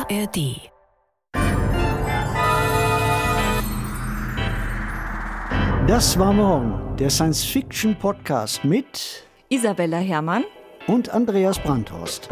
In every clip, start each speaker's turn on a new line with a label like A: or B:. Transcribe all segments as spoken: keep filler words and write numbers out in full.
A: A R D.
B: Das war morgen, der Science-Fiction-Podcast mit
C: Isabella Herrmann
B: und Andreas Brandhorst.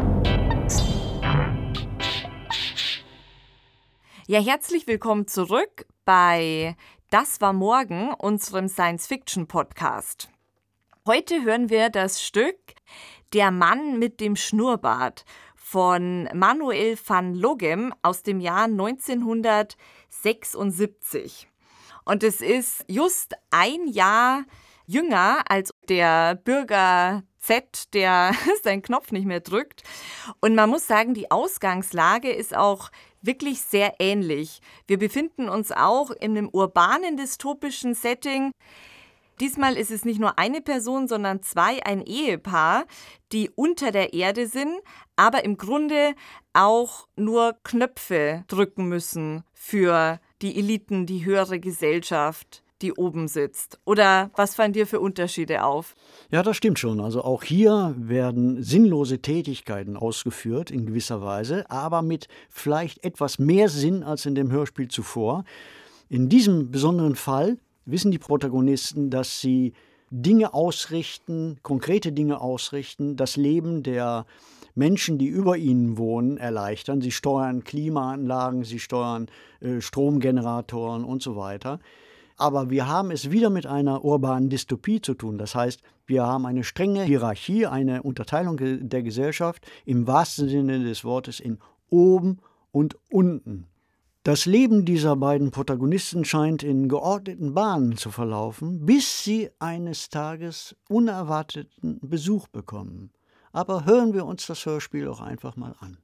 C: Ja, herzlich willkommen zurück bei Das war morgen, unserem Science-Fiction-Podcast. Heute hören wir das Stück Der Mann mit dem Schnurrbart von Manuel van Logem aus dem Jahr neunzehnhundertsechsundsiebzig. Und es ist just ein Jahr jünger als der Bürger Z, der seinen Knopf nicht mehr drückt. Und man muss sagen, die Ausgangslage ist auch wirklich sehr ähnlich. Wir befinden uns auch in einem urbanen, dystopischen Setting. Diesmal ist es nicht nur eine Person, sondern zwei, ein Ehepaar, die unter der Erde sind, aber im Grunde auch nur Knöpfe drücken müssen für die Eliten, die höhere Gesellschaft, die oben sitzt. Oder was fallen dir für Unterschiede auf?
B: Ja, das stimmt schon. Also auch hier werden sinnlose Tätigkeiten ausgeführt in gewisser Weise, aber mit vielleicht etwas mehr Sinn als in dem Hörspiel zuvor. In diesem besonderen Fall wissen die Protagonisten, dass sie Dinge ausrichten, konkrete Dinge ausrichten, das Leben der Menschen, die über ihnen wohnen, erleichtern. Sie steuern Klimaanlagen, sie steuern äh, Stromgeneratoren und so weiter. Aber wir haben es wieder mit einer urbanen Dystopie zu tun. Das heißt, wir haben eine strenge Hierarchie, eine Unterteilung der Gesellschaft im wahrsten Sinne des Wortes in oben und unten. Das Leben dieser beiden Protagonisten scheint in geordneten Bahnen zu verlaufen, bis sie eines Tages unerwarteten Besuch bekommen. Aber hören wir uns das Hörspiel auch einfach mal an.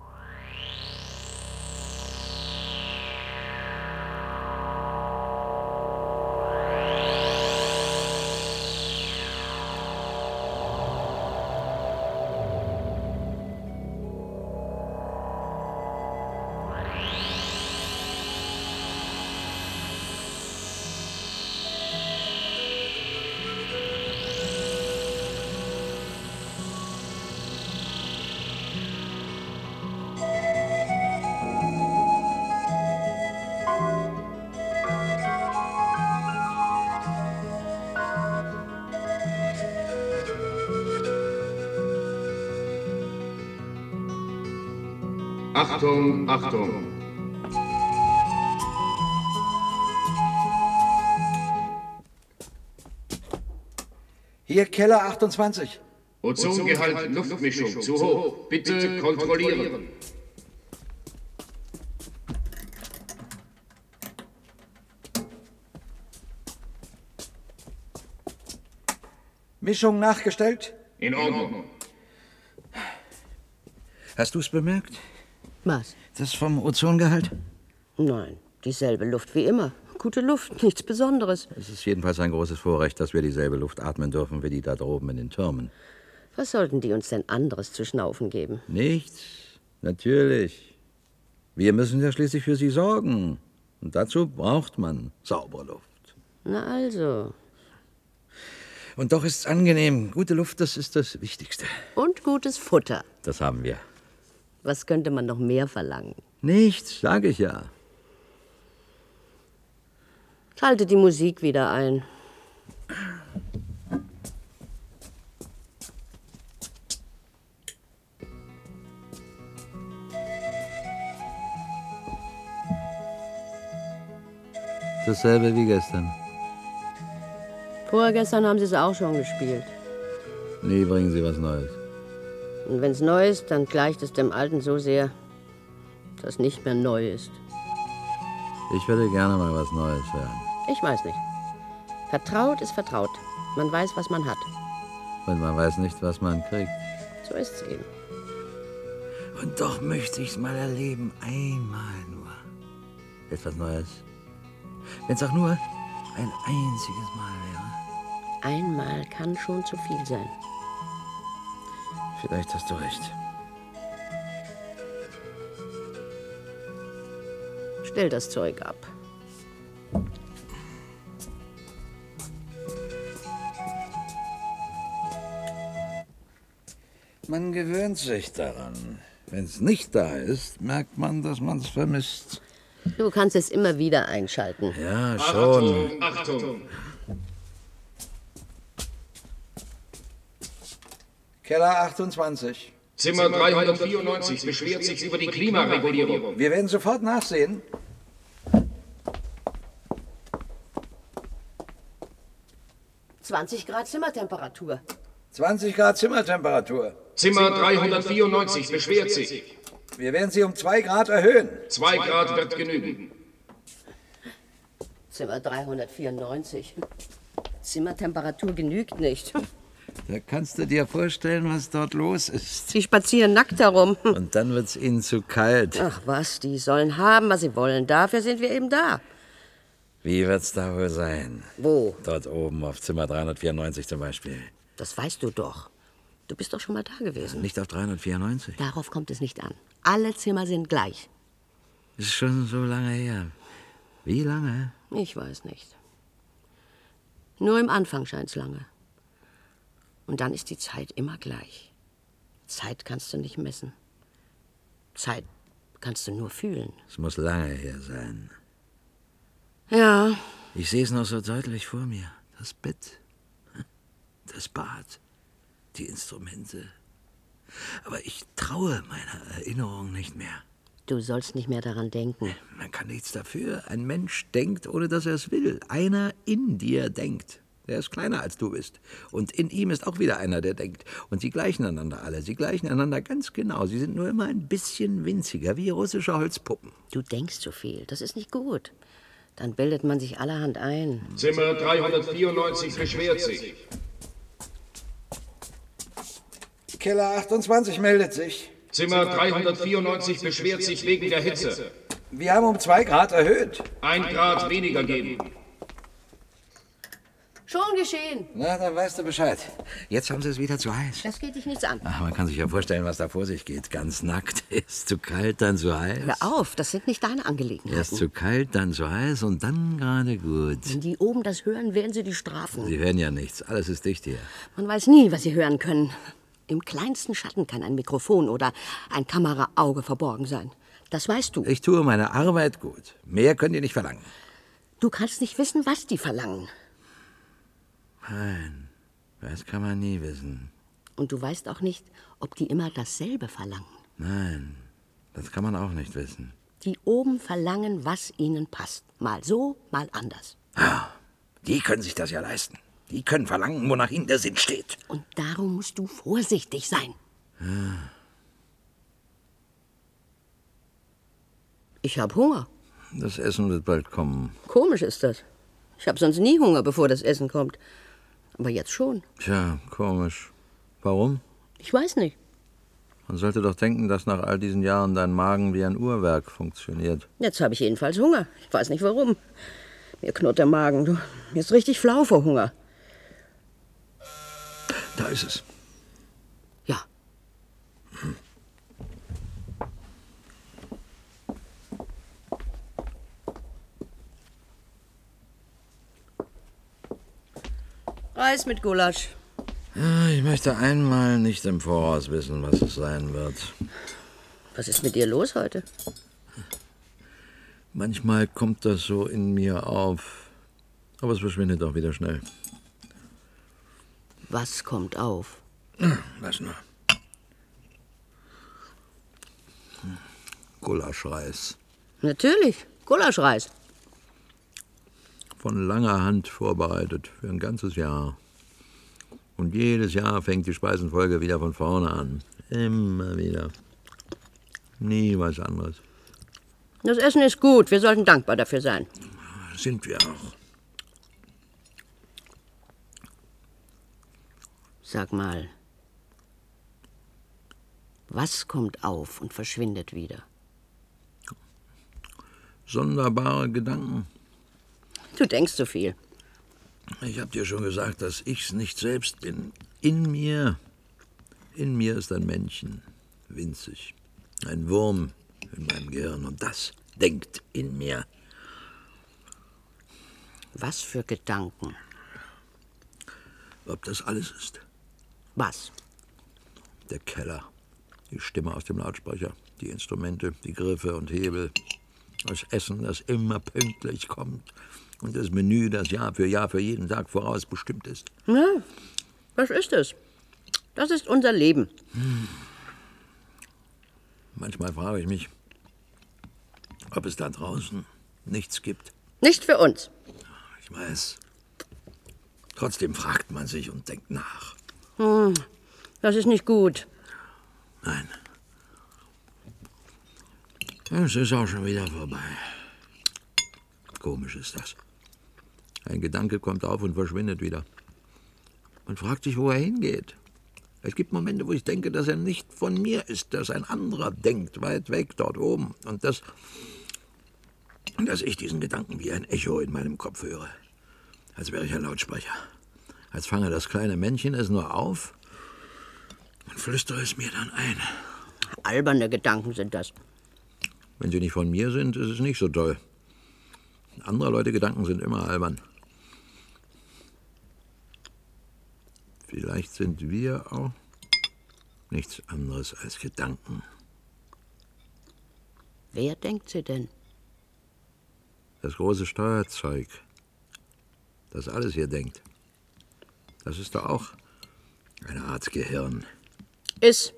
D: Achtung, Achtung!
E: Hier Keller achtundzwanzig.
D: Ozongehalt Luftmischung zu hoch. Bitte kontrollieren.
E: Mischung nachgestellt?
D: In Ordnung.
E: Hast du es bemerkt?
F: Was?
E: Das vom Ozongehalt?
F: Nein, dieselbe Luft wie immer. Gute Luft, nichts Besonderes.
G: Es ist jedenfalls ein großes Vorrecht, dass wir dieselbe Luft atmen dürfen wie die da droben in den Türmen.
F: Was sollten die uns denn anderes zu schnaufen geben?
G: Nichts, natürlich. Wir müssen ja schließlich für sie sorgen. Und dazu braucht man saubere Luft.
F: Na also.
G: Und doch ist es angenehm. Gute Luft, das ist das Wichtigste.
F: Und gutes Futter.
G: Das haben wir.
F: Was könnte man noch mehr verlangen?
G: Nichts, sage ich ja.
F: Schalte die Musik wieder ein.
G: Dasselbe wie gestern.
F: Vorgestern haben sie es auch schon gespielt.
G: Nie bringen sie was Neues.
F: Und wenn es neu ist, dann gleicht es dem Alten so sehr, dass nicht mehr neu ist.
G: Ich würde gerne mal was Neues hören.
F: Ich weiß nicht. Vertraut ist vertraut. Man weiß, was man hat.
G: Und man weiß nicht, was man kriegt.
F: So ist es eben.
G: Und doch möchte ich es mal erleben. Einmal nur. Etwas Neues. Wenn es auch nur ein einziges Mal wäre.
F: Einmal kann schon zu viel sein.
G: Vielleicht hast du recht.
F: Stell das Zeug ab.
E: Man gewöhnt sich daran.
G: Wenn es nicht da ist, merkt man, dass man es vermisst.
F: Du kannst es immer wieder einschalten.
G: Ja, schon.
D: Achtung, Achtung.
E: Keller achtundzwanzig.
D: Zimmer dreihundertvierundneunzig beschwert sich über die Klimaregulierung.
E: Wir werden sofort nachsehen.
F: zwanzig Grad Zimmertemperatur.
E: zwanzig Grad Zimmertemperatur.
D: Zimmer dreihundertvierundneunzig beschwert sich.
E: Wir werden sie um zwei Grad erhöhen.
D: zwei Grad wird genügen.
F: Zimmer dreihundertvierundneunzig. Zimmertemperatur genügt nicht.
G: Da kannst du dir vorstellen, was dort los ist.
F: Sie spazieren nackt herum.
G: Und dann wird's ihnen zu kalt.
F: Ach was, die sollen haben, was sie wollen. Dafür sind wir eben da.
G: Wie wird's da wohl sein?
F: Wo?
G: Dort oben auf Zimmer dreihundertvierundneunzig zum Beispiel.
F: Das weißt du doch. Du bist doch schon mal da gewesen.
G: Nicht auf dreihundertvierundneunzig?
F: Darauf kommt es nicht an. Alle Zimmer sind gleich.
G: Ist schon so lange her. Wie lange?
F: Ich weiß nicht. Nur im Anfang scheint's lange. Und dann ist die Zeit immer gleich. Zeit kannst du nicht messen. Zeit kannst du nur fühlen.
G: Es muss lange her sein.
F: Ja,
G: Ich sehe es noch so deutlich vor mir. Das Bett, das Bad, die Instrumente. Aber ich traue meiner Erinnerung nicht mehr.
F: du sollst nicht mehr daran denken.
G: Man kann nichts dafür. Ein Mensch denkt, ohne dass er es will. Einer in dir denkt. Der ist kleiner als du bist. Und in ihm ist auch wieder einer, der denkt. Und sie gleichen einander alle. Sie gleichen einander ganz genau. Sie sind nur immer ein bisschen winziger, wie russische Holzpuppen.
F: Du denkst zu viel. Das ist nicht gut. Dann bildet man sich allerhand ein.
D: Zimmer dreihundertvierundneunzig beschwert sich.
E: Keller achtundzwanzig meldet sich.
D: Zimmer dreihundertvierundneunzig beschwert sich wegen der Hitze.
E: Wir haben um zwei Grad erhöht.
D: Ein Grad weniger geben.
F: Schon geschehen.
G: Na, dann weißt du Bescheid. Jetzt haben sie es wieder zu heiß.
F: Das geht dich nichts an.
G: Ach, man kann sich ja vorstellen, was da vor sich geht. Ganz nackt. Erst zu kalt, dann zu heiß.
F: Hör auf, das sind nicht deine Angelegenheiten.
G: Erst zu kalt, dann zu heiß und dann gerade gut.
F: Wenn die oben das hören, werden sie die strafen.
G: Sie hören ja nichts. Alles ist dicht hier.
F: Man weiß nie, was sie hören können. Im kleinsten Schatten kann ein Mikrofon oder ein Kameraauge verborgen sein. Das weißt du.
G: Ich tue meine Arbeit gut. Mehr könnt ihr nicht verlangen.
F: Du kannst nicht wissen, was die verlangen.
G: Nein, das kann man nie wissen.
F: Und du weißt auch nicht, ob die immer dasselbe verlangen.
G: Nein, das kann man auch nicht wissen.
F: Die oben verlangen, was ihnen passt. Mal so, mal anders.
G: Die können sich das ja leisten. Die können verlangen, wonach ihnen der Sinn steht.
F: Und darum musst du vorsichtig sein. Ich hab Hunger.
G: Das Essen wird bald kommen.
F: Komisch ist das. Ich hab sonst nie Hunger, bevor das Essen kommt. Aber jetzt schon.
G: Tja, komisch. Warum?
F: Ich weiß nicht.
G: Man sollte doch denken, dass nach all diesen Jahren dein Magen wie ein Uhrwerk funktioniert.
F: Jetzt habe ich jedenfalls Hunger. Ich weiß nicht warum. Mir knurrt der Magen. Du, mir ist richtig flau vor Hunger.
G: Da ist es.
F: Ja. Reis mit Gulasch.
G: Ich möchte einmal nicht im Voraus wissen, was es sein wird.
F: Was ist mit dir los heute?
G: Manchmal kommt das so in mir auf, aber es verschwindet auch wieder schnell.
F: Was kommt auf?
G: Lass nur. Gulaschreis.
F: Natürlich, Gulaschreis.
G: Von langer Hand vorbereitet für ein ganzes Jahr. Und jedes Jahr fängt die Speisenfolge wieder von vorne an. Immer wieder. Nie was anderes.
F: Das Essen ist gut, wir sollten dankbar dafür sein.
G: Sind wir auch.
F: Sag mal, was kommt auf und verschwindet wieder?
G: Sonderbare Gedanken.
F: Du denkst zu viel.
G: Ich hab dir schon gesagt, dass ich's nicht selbst bin. In mir, in mir ist ein Männchen, winzig. Ein Wurm in meinem Gehirn. Und das denkt in mir.
F: Was für Gedanken?
G: Ob das alles ist?
F: Was?
G: Der Keller. Die Stimme aus dem Lautsprecher, die Instrumente, die Griffe und Hebel, das Essen, das immer pünktlich kommt und das Menü, das Jahr für Jahr für jeden Tag voraus bestimmt ist.
F: Ja, was ist es? Das ist unser Leben.
G: Hm. Manchmal frage ich mich, ob es da draußen nichts gibt.
F: Nicht für uns.
G: Ich weiß. Trotzdem fragt man sich und denkt nach.
F: Hm, das ist nicht gut.
G: Nein. Es ist auch schon wieder vorbei. Komisch ist das. Ein Gedanke kommt auf und verschwindet wieder. Man fragt sich, wo er hingeht. Es gibt Momente, wo ich denke, dass er nicht von mir ist, dass ein anderer denkt, weit weg, dort oben. Und dass, dass ich diesen Gedanken wie ein Echo in meinem Kopf höre. Als wäre ich ein Lautsprecher. Als fange das kleine Männchen es nur auf und flüstere es mir dann ein.
F: Alberne Gedanken sind das.
G: Wenn sie nicht von mir sind, ist es nicht so toll. Andere Leute Gedanken sind immer albern. Vielleicht sind wir auch nichts anderes als Gedanken.
F: Wer denkt sie denn?
G: Das große Steuerzeug, das alles hier denkt, das ist doch auch eine Art Gehirn.
F: Ist.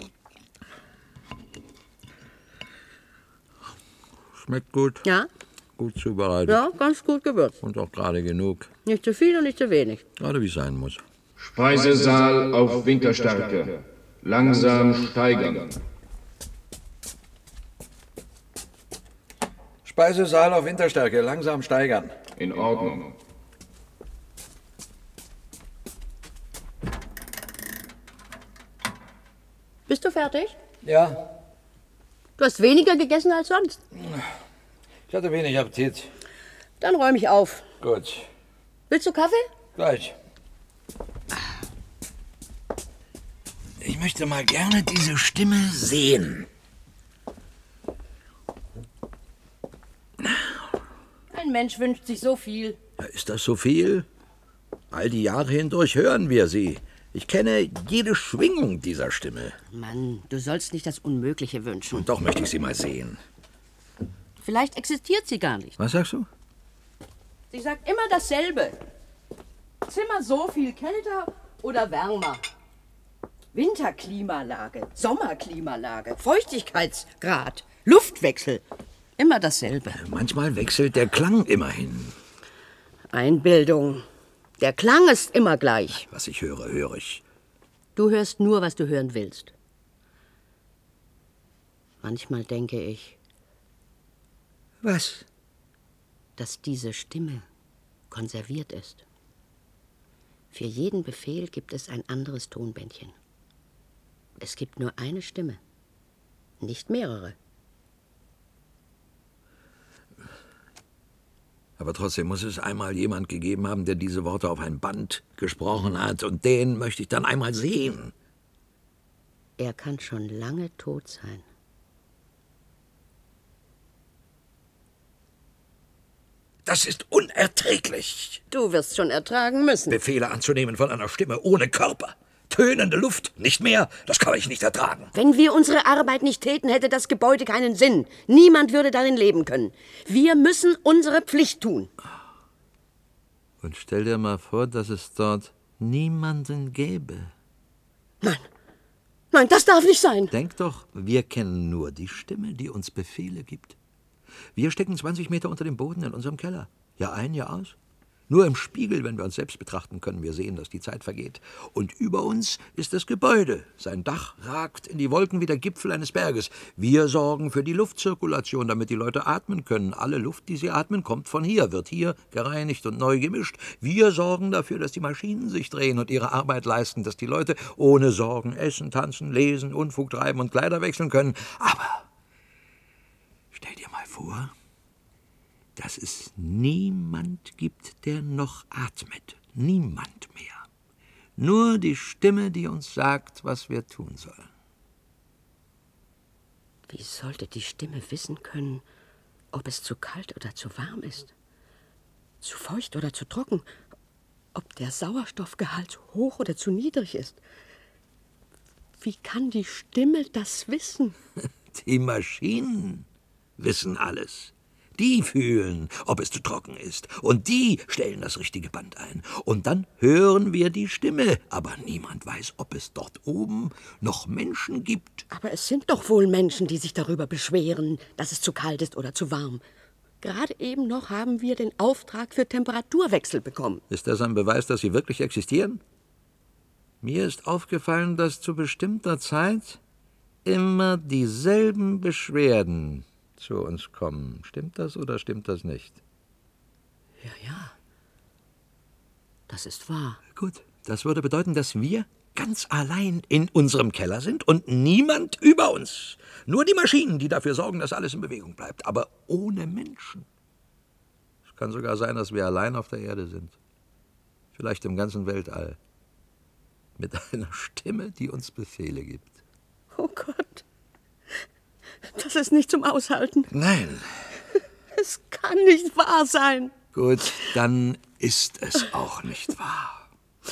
G: Schmeckt gut.
F: Ja?
G: Gut zubereitet.
F: Ja, ganz gut gewürzt.
G: Und auch gerade genug.
F: Nicht zu viel und nicht zu wenig.
G: Gerade wie es sein muss.
D: Speisesaal auf Winterstärke. Langsam steigern.
E: Speisesaal auf Winterstärke. Langsam steigern.
D: In Ordnung.
F: Bist du fertig?
E: Ja,
F: Du hast weniger gegessen als sonst.
E: ich hatte wenig Appetit.
F: Dann räume ich auf.
E: Gut,
F: Willst du Kaffee?
E: gleich.
G: Ich möchte mal gerne diese Stimme sehen.
F: Ein Mensch wünscht sich so viel.
G: Ist das so viel? All die Jahre hindurch hören wir sie. Ich kenne jede Schwingung dieser Stimme.
F: Mann, du sollst nicht das Unmögliche wünschen.
G: Und doch möchte ich sie mal sehen.
F: Vielleicht existiert sie gar nicht.
G: Was sagst du?
F: Sie sagt immer dasselbe. Zimmer so viel kälter oder wärmer. Winterklimalage, Sommerklimalage, Feuchtigkeitsgrad, Luftwechsel. Immer dasselbe.
G: Manchmal wechselt der Klang immerhin.
F: Einbildung. Der Klang ist immer gleich.
G: Was ich höre, höre ich.
F: Du hörst nur, was du hören willst. Manchmal denke ich,
G: Was?
F: dass diese Stimme konserviert ist. Für jeden Befehl gibt es ein anderes Tonbändchen. Es gibt nur eine Stimme, nicht mehrere.
G: Aber trotzdem muss es einmal jemand gegeben haben, der diese Worte auf ein Band gesprochen hat. Und den möchte ich dann einmal sehen.
F: Er kann schon lange tot sein.
G: Das ist unerträglich.
F: Du wirst schon ertragen müssen.
G: Befehle anzunehmen von einer Stimme ohne Körper. Tönende Luft, nicht mehr. Das kann ich nicht ertragen.
F: Wenn wir unsere Arbeit nicht täten, hätte das Gebäude keinen Sinn. Niemand würde darin leben können. Wir müssen unsere Pflicht tun.
G: Und stell dir mal vor, dass es dort niemanden gäbe.
F: Nein, nein, das darf nicht sein.
G: Denk doch, wir kennen nur die Stimme, die uns Befehle gibt. Wir stecken zwanzig Meter unter dem Boden in unserem Keller. Jahr ein, Jahr aus. Nur im Spiegel, wenn wir uns selbst betrachten, können wir sehen, dass die Zeit vergeht. Und über uns ist das Gebäude. Sein Dach ragt in die Wolken wie der Gipfel eines Berges. Wir sorgen für die Luftzirkulation, damit die Leute atmen können. Alle Luft, die sie atmen, kommt von hier, wird hier gereinigt und neu gemischt. Wir sorgen dafür, dass die Maschinen sich drehen und ihre Arbeit leisten, dass die Leute ohne Sorgen essen, tanzen, lesen, Unfug treiben und Kleider wechseln können. Aber stell dir mal vor, dass es niemand gibt, der noch atmet. Niemand mehr. Nur die Stimme, die uns sagt, was wir tun sollen.
F: Wie sollte die Stimme wissen können, ob es zu kalt oder zu warm ist? Zu feucht oder zu trocken? Ob der Sauerstoffgehalt zu hoch oder zu niedrig ist? Wie kann die Stimme das wissen?
G: Die Maschinen wissen alles. Die fühlen, ob es zu trocken ist. Und die stellen das richtige Band ein. Und dann hören wir die Stimme. Aber niemand weiß, ob es dort oben noch Menschen gibt.
F: Aber es sind doch wohl Menschen, die sich darüber beschweren, dass es zu kalt ist oder zu warm. Gerade eben noch haben wir den Auftrag für Temperaturwechsel bekommen.
G: Ist das ein Beweis, dass sie wirklich existieren? Mir ist aufgefallen, dass zu bestimmter Zeit immer dieselben Beschwerden zu uns kommen. Stimmt das oder stimmt das nicht?
F: Ja, ja. Das ist wahr.
G: Gut, das würde bedeuten, dass wir ganz allein in unserem Keller sind und niemand über uns. Nur die Maschinen, die dafür sorgen, dass alles in Bewegung bleibt, aber ohne Menschen. Es kann sogar sein, dass wir allein auf der Erde sind. Vielleicht im ganzen Weltall. Mit einer Stimme, die uns Befehle gibt.
F: Oh Gott. Das ist nicht zum Aushalten.
G: Nein.
F: Es kann nicht wahr sein.
G: Gut, dann ist es auch nicht wahr.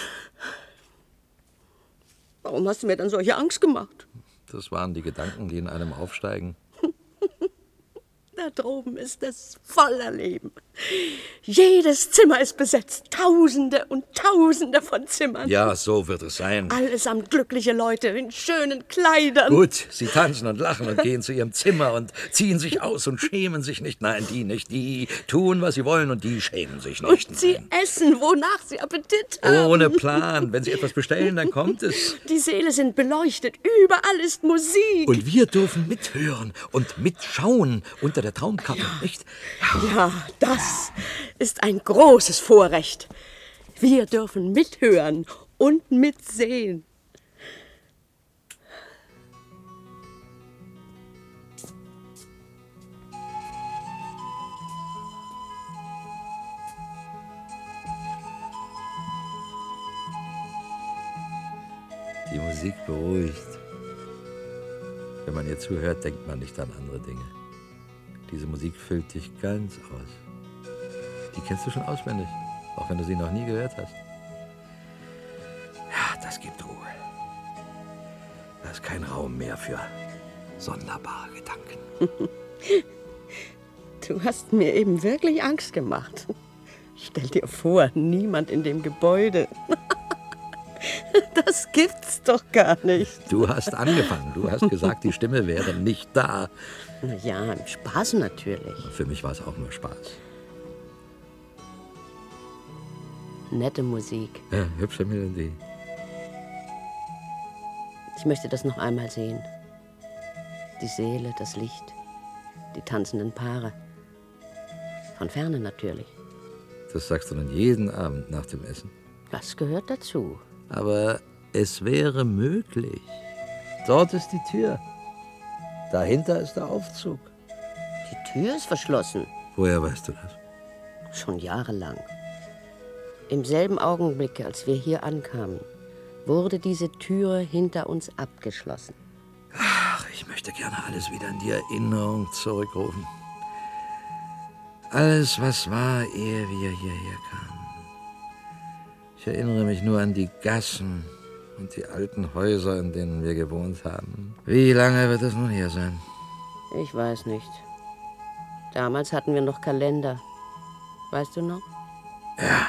F: Warum hast du mir dann solche Angst gemacht?
G: Das waren die Gedanken, die in einem aufsteigen.
F: Da droben ist es voller Leben. Jedes Zimmer ist besetzt. Tausende und Tausende von Zimmern.
G: Ja, so wird es sein.
F: Allesamt glückliche Leute in schönen Kleidern.
G: Gut, sie tanzen und lachen und gehen zu ihrem Zimmer und ziehen sich aus und schämen sich nicht. Nein, die nicht. Die tun, was sie wollen und die schämen sich nicht.
F: Und sie
G: Nein.
F: essen, wonach sie Appetit haben.
G: Ohne Plan. Wenn sie etwas bestellen, dann kommt es.
F: Die Säle sind beleuchtet. Überall ist Musik.
G: Und wir dürfen mithören und mitschauen unter der Traumkappe, ja. Nicht?
F: Ja, das ist ein großes Vorrecht. Wir dürfen mithören und mitsehen.
G: Die Musik beruhigt. Wenn man ihr zuhört, denkt man nicht an andere Dinge. Diese Musik füllt dich ganz aus. Die kennst du schon auswendig, auch wenn du sie noch nie gehört hast. Ja, das gibt Ruhe. Da ist kein Raum mehr für sonderbare Gedanken.
F: Du hast mir eben wirklich Angst gemacht. Stell dir vor, niemand in dem Gebäude. Das gibt's doch gar nicht.
G: Du hast angefangen. Du hast gesagt, die Stimme wäre nicht da.
F: Na ja, im Spaß natürlich.
G: Für mich war es auch nur Spaß.
F: Nette Musik.
G: Ja, hübsche Melodie.
F: Ich möchte das noch einmal sehen. Die Seele, das Licht, die tanzenden Paare. Von ferne natürlich.
G: Das sagst du dann jeden Abend nach dem Essen.
F: Das gehört dazu.
G: Aber es wäre möglich. Dort ist die Tür. Dahinter ist der Aufzug.
F: Die Tür ist verschlossen.
G: Woher weißt du das?
F: Schon jahrelang. Im selben Augenblick, als wir hier ankamen, wurde diese Tür hinter uns abgeschlossen.
G: Ach, ich möchte gerne alles wieder in die Erinnerung zurückrufen. Alles, was war, ehe wir hierher kamen. Ich erinnere mich nur an die Gassen und die alten Häuser, in denen wir gewohnt haben. Wie lange wird es nun her sein?
F: Ich weiß nicht. Damals hatten wir noch Kalender. Weißt du noch?
G: Ja.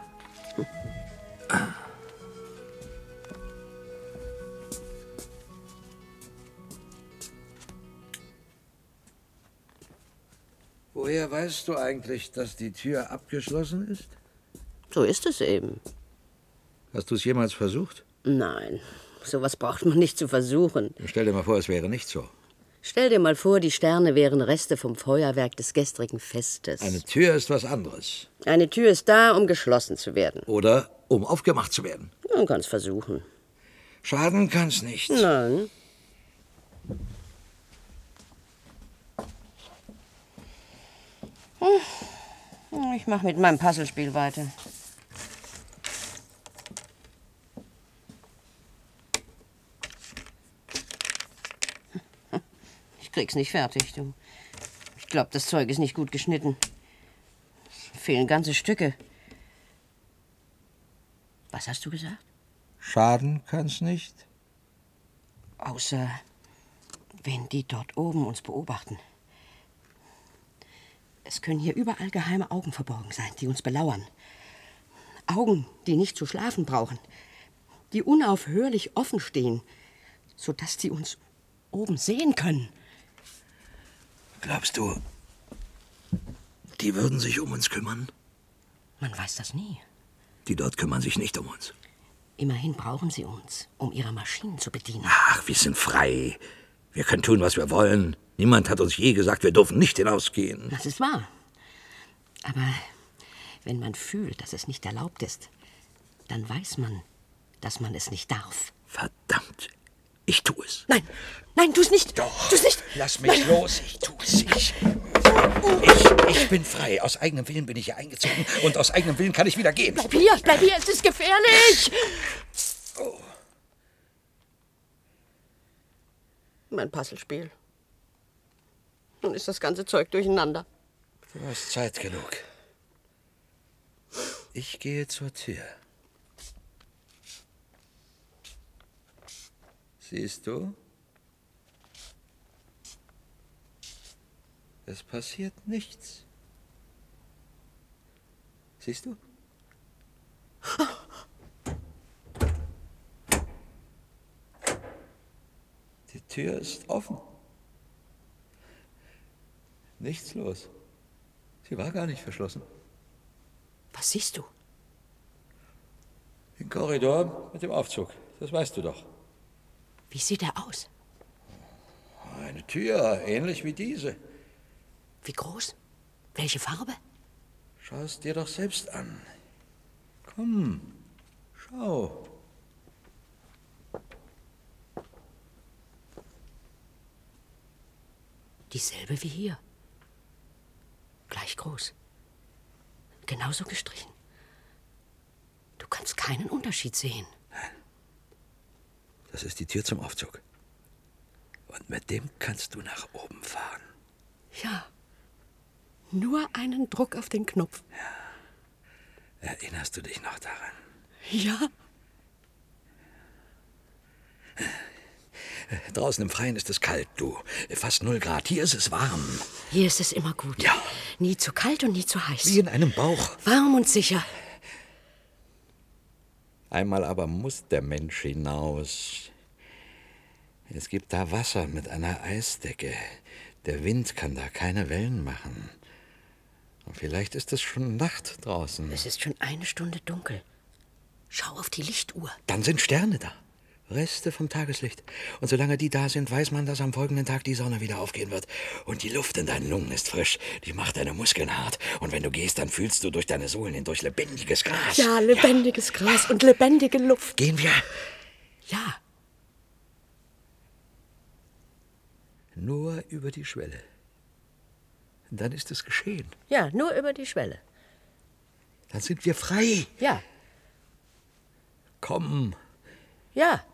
G: Woher weißt du eigentlich, dass die Tür abgeschlossen ist?
F: So ist es eben.
G: Hast du es jemals versucht?
F: Nein, sowas braucht man nicht zu versuchen.
G: Stell dir mal vor, es wäre nicht so.
F: Stell dir mal vor, die Sterne wären Reste vom Feuerwerk des gestrigen Festes.
G: Eine Tür ist was anderes.
F: Eine Tür ist da, um geschlossen zu werden.
G: Oder um aufgemacht zu werden.
F: Man kann es versuchen.
G: Schaden kann's nicht.
F: Nein. Ich mache mit meinem Puzzlespiel weiter. Ich krieg's nicht fertig, du. Ich glaube, das Zeug ist nicht gut geschnitten. Es fehlen ganze Stücke. Was hast du gesagt?
G: Schaden kann's nicht.
F: Außer wenn die dort oben uns beobachten. Es können hier überall geheime Augen verborgen sein, die uns belauern. Augen, die nicht zu schlafen brauchen, die unaufhörlich offen stehen, sodass die uns oben sehen können.
G: Glaubst du, die würden sich um uns kümmern?
F: Man weiß das nie.
G: Die dort kümmern sich nicht um uns.
F: Immerhin brauchen sie uns, um ihre Maschinen zu bedienen.
G: Ach, wir sind frei. Wir können tun, was wir wollen. Niemand hat uns je gesagt, wir dürfen nicht hinausgehen.
F: Das ist wahr. Aber wenn man fühlt, dass es nicht erlaubt ist, dann weiß man, dass man es nicht darf.
G: Verdammt, ich tue es.
F: Nein, nein, tu es nicht.
E: Doch,
F: tu es nicht.
E: Lass mich nein. los, ich tue es. Ich, ich, ich bin frei. Aus eigenem Willen bin ich hier eingezogen und aus eigenem Willen kann ich wieder gehen.
F: Bleib hier, bleib hier, es ist gefährlich.
E: Oh.
F: Mein Puzzlespiel. Nun ist das ganze Zeug durcheinander.
E: Du hast Zeit genug. Ich gehe zur Tür. Siehst du? Es passiert nichts. Siehst du? Die Tür ist offen. Nichts los. Sie war gar nicht verschlossen.
F: Was siehst du?
E: Den Korridor mit dem Aufzug. Das weißt du doch.
F: Wie sieht er aus?
E: Eine Tür, ähnlich wie diese.
F: Wie groß? Welche Farbe?
E: Schau es dir doch selbst an. Komm, schau.
F: Dieselbe wie hier. Gleich groß. Genauso gestrichen. Du kannst keinen Unterschied sehen.
E: Das ist die Tür zum Aufzug. Und mit dem kannst du nach oben fahren.
F: Ja. Nur einen Druck auf den Knopf.
E: Ja. Erinnerst du dich noch daran?
F: Ja.
E: Draußen im Freien ist es kalt, du. Fast null Grad. Hier ist es warm.
F: Hier ist es immer gut.
E: Ja.
F: Nie zu kalt und nie zu heiß.
E: Wie in einem Bauch.
F: Warm und sicher.
E: Einmal aber muss der Mensch hinaus. Es gibt da Wasser mit einer Eisdecke. Der Wind kann da keine Wellen machen. Und vielleicht ist es schon Nacht draußen.
F: Es ist schon eine Stunde dunkel. Schau auf die Lichtuhr.
E: Dann sind Sterne da. Reste vom Tageslicht. Und solange die da sind, weiß man, dass am folgenden Tag die Sonne wieder aufgehen wird. Und die Luft in deinen Lungen ist frisch. Die macht deine Muskeln hart. Und wenn du gehst, dann fühlst du durch deine Sohlen hindurch lebendiges Gras.
F: Ja, lebendiges ja. Gras und lebendige Luft.
E: Gehen wir?
F: Ja.
E: Nur über die Schwelle. Dann ist es geschehen.
F: Ja, nur über die Schwelle.
E: Dann sind wir frei.
F: Ja.
E: Komm.
F: Ja.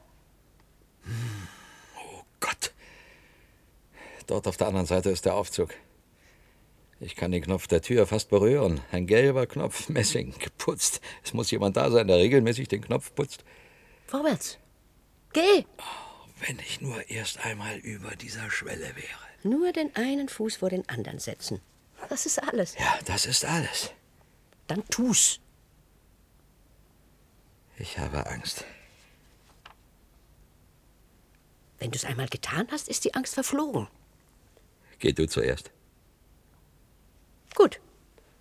E: Oh Gott. Dort auf der anderen Seite ist der Aufzug. Ich kann den Knopf der Tür fast berühren. Ein gelber Knopf, Messing, geputzt. Es muss jemand da sein, der regelmäßig den Knopf putzt.
F: Vorwärts. Geh.
E: Oh, wenn ich nur erst einmal über dieser Schwelle wäre.
F: Nur den einen Fuß vor den anderen setzen. Das ist alles.
E: Ja, das ist alles.
F: Dann tu's.
E: Ich habe Angst.
F: Wenn du es einmal getan hast, ist die Angst verflogen.
E: Geh du zuerst.
F: Gut.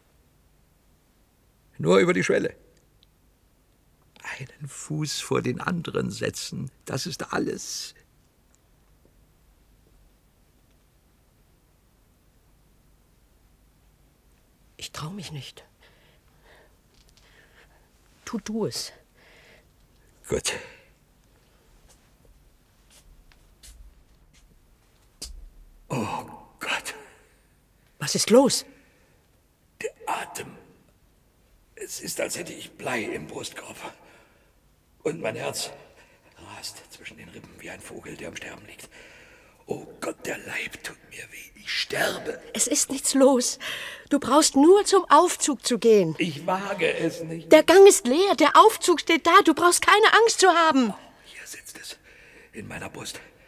E: Nur über die Schwelle. Einen Fuß vor den anderen setzen, das ist alles.
F: Ich trau mich nicht. Tu du es.
E: Gut. Oh Gott.
F: Was ist los?
E: Der Atem. Es ist, als hätte ich Blei im Brustkorb. Und mein Herz rast zwischen den Rippen wie ein Vogel, der am Sterben liegt. Oh Gott, der Leib tut mir weh. Ich sterbe.
F: Es ist nichts los. Du brauchst nur zum Aufzug zu gehen.
E: Ich wage es nicht.
F: Der Gang ist leer. Der Aufzug steht da. Du brauchst keine Angst zu haben.
E: Hier sitzt es. In meiner Brust.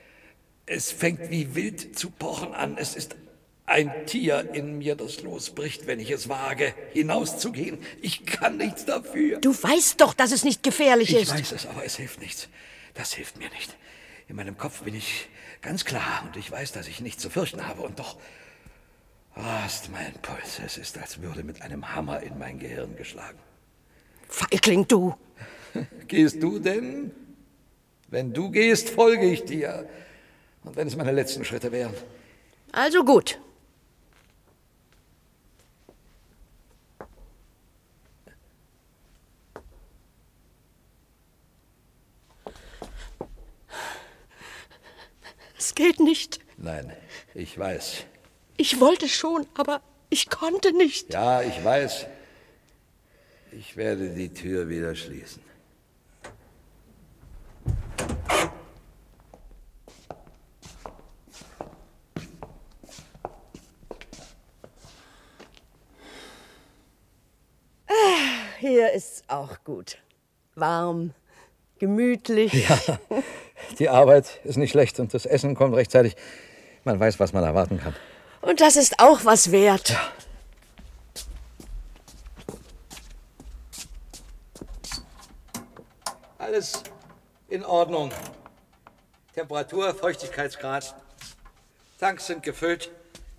E: Es fängt wie wild zu pochen an. Es ist ein Tier in mir, das losbricht, wenn ich es wage, hinauszugehen. Ich kann nichts dafür.
F: Du weißt doch, dass es nicht gefährlich
E: Ich
F: ist.
E: Ich weiß es, aber es hilft nichts. Das hilft mir nicht. In meinem Kopf bin ich ganz klar und ich weiß, dass ich nichts zu fürchten habe. Und doch rast mein Puls. Es ist, als würde mit einem Hammer in mein Gehirn geschlagen.
F: Feigling, du!
E: Gehst du denn? Wenn du gehst, folge ich dir. Und wenn es meine letzten Schritte wären.
F: Also gut. Es geht nicht.
E: Nein, ich weiß.
F: Ich wollte schon, aber ich konnte nicht.
E: Ja, ich weiß. Ich werde die Tür wieder schließen.
F: Hier ist's auch gut. Warm, gemütlich.
G: Ja, die Arbeit ist nicht schlecht und das Essen kommt rechtzeitig. Man weiß, was man erwarten kann.
F: Und das ist auch was wert.
G: Ja. Alles in Ordnung. Temperatur, Feuchtigkeitsgrad. Tanks sind gefüllt.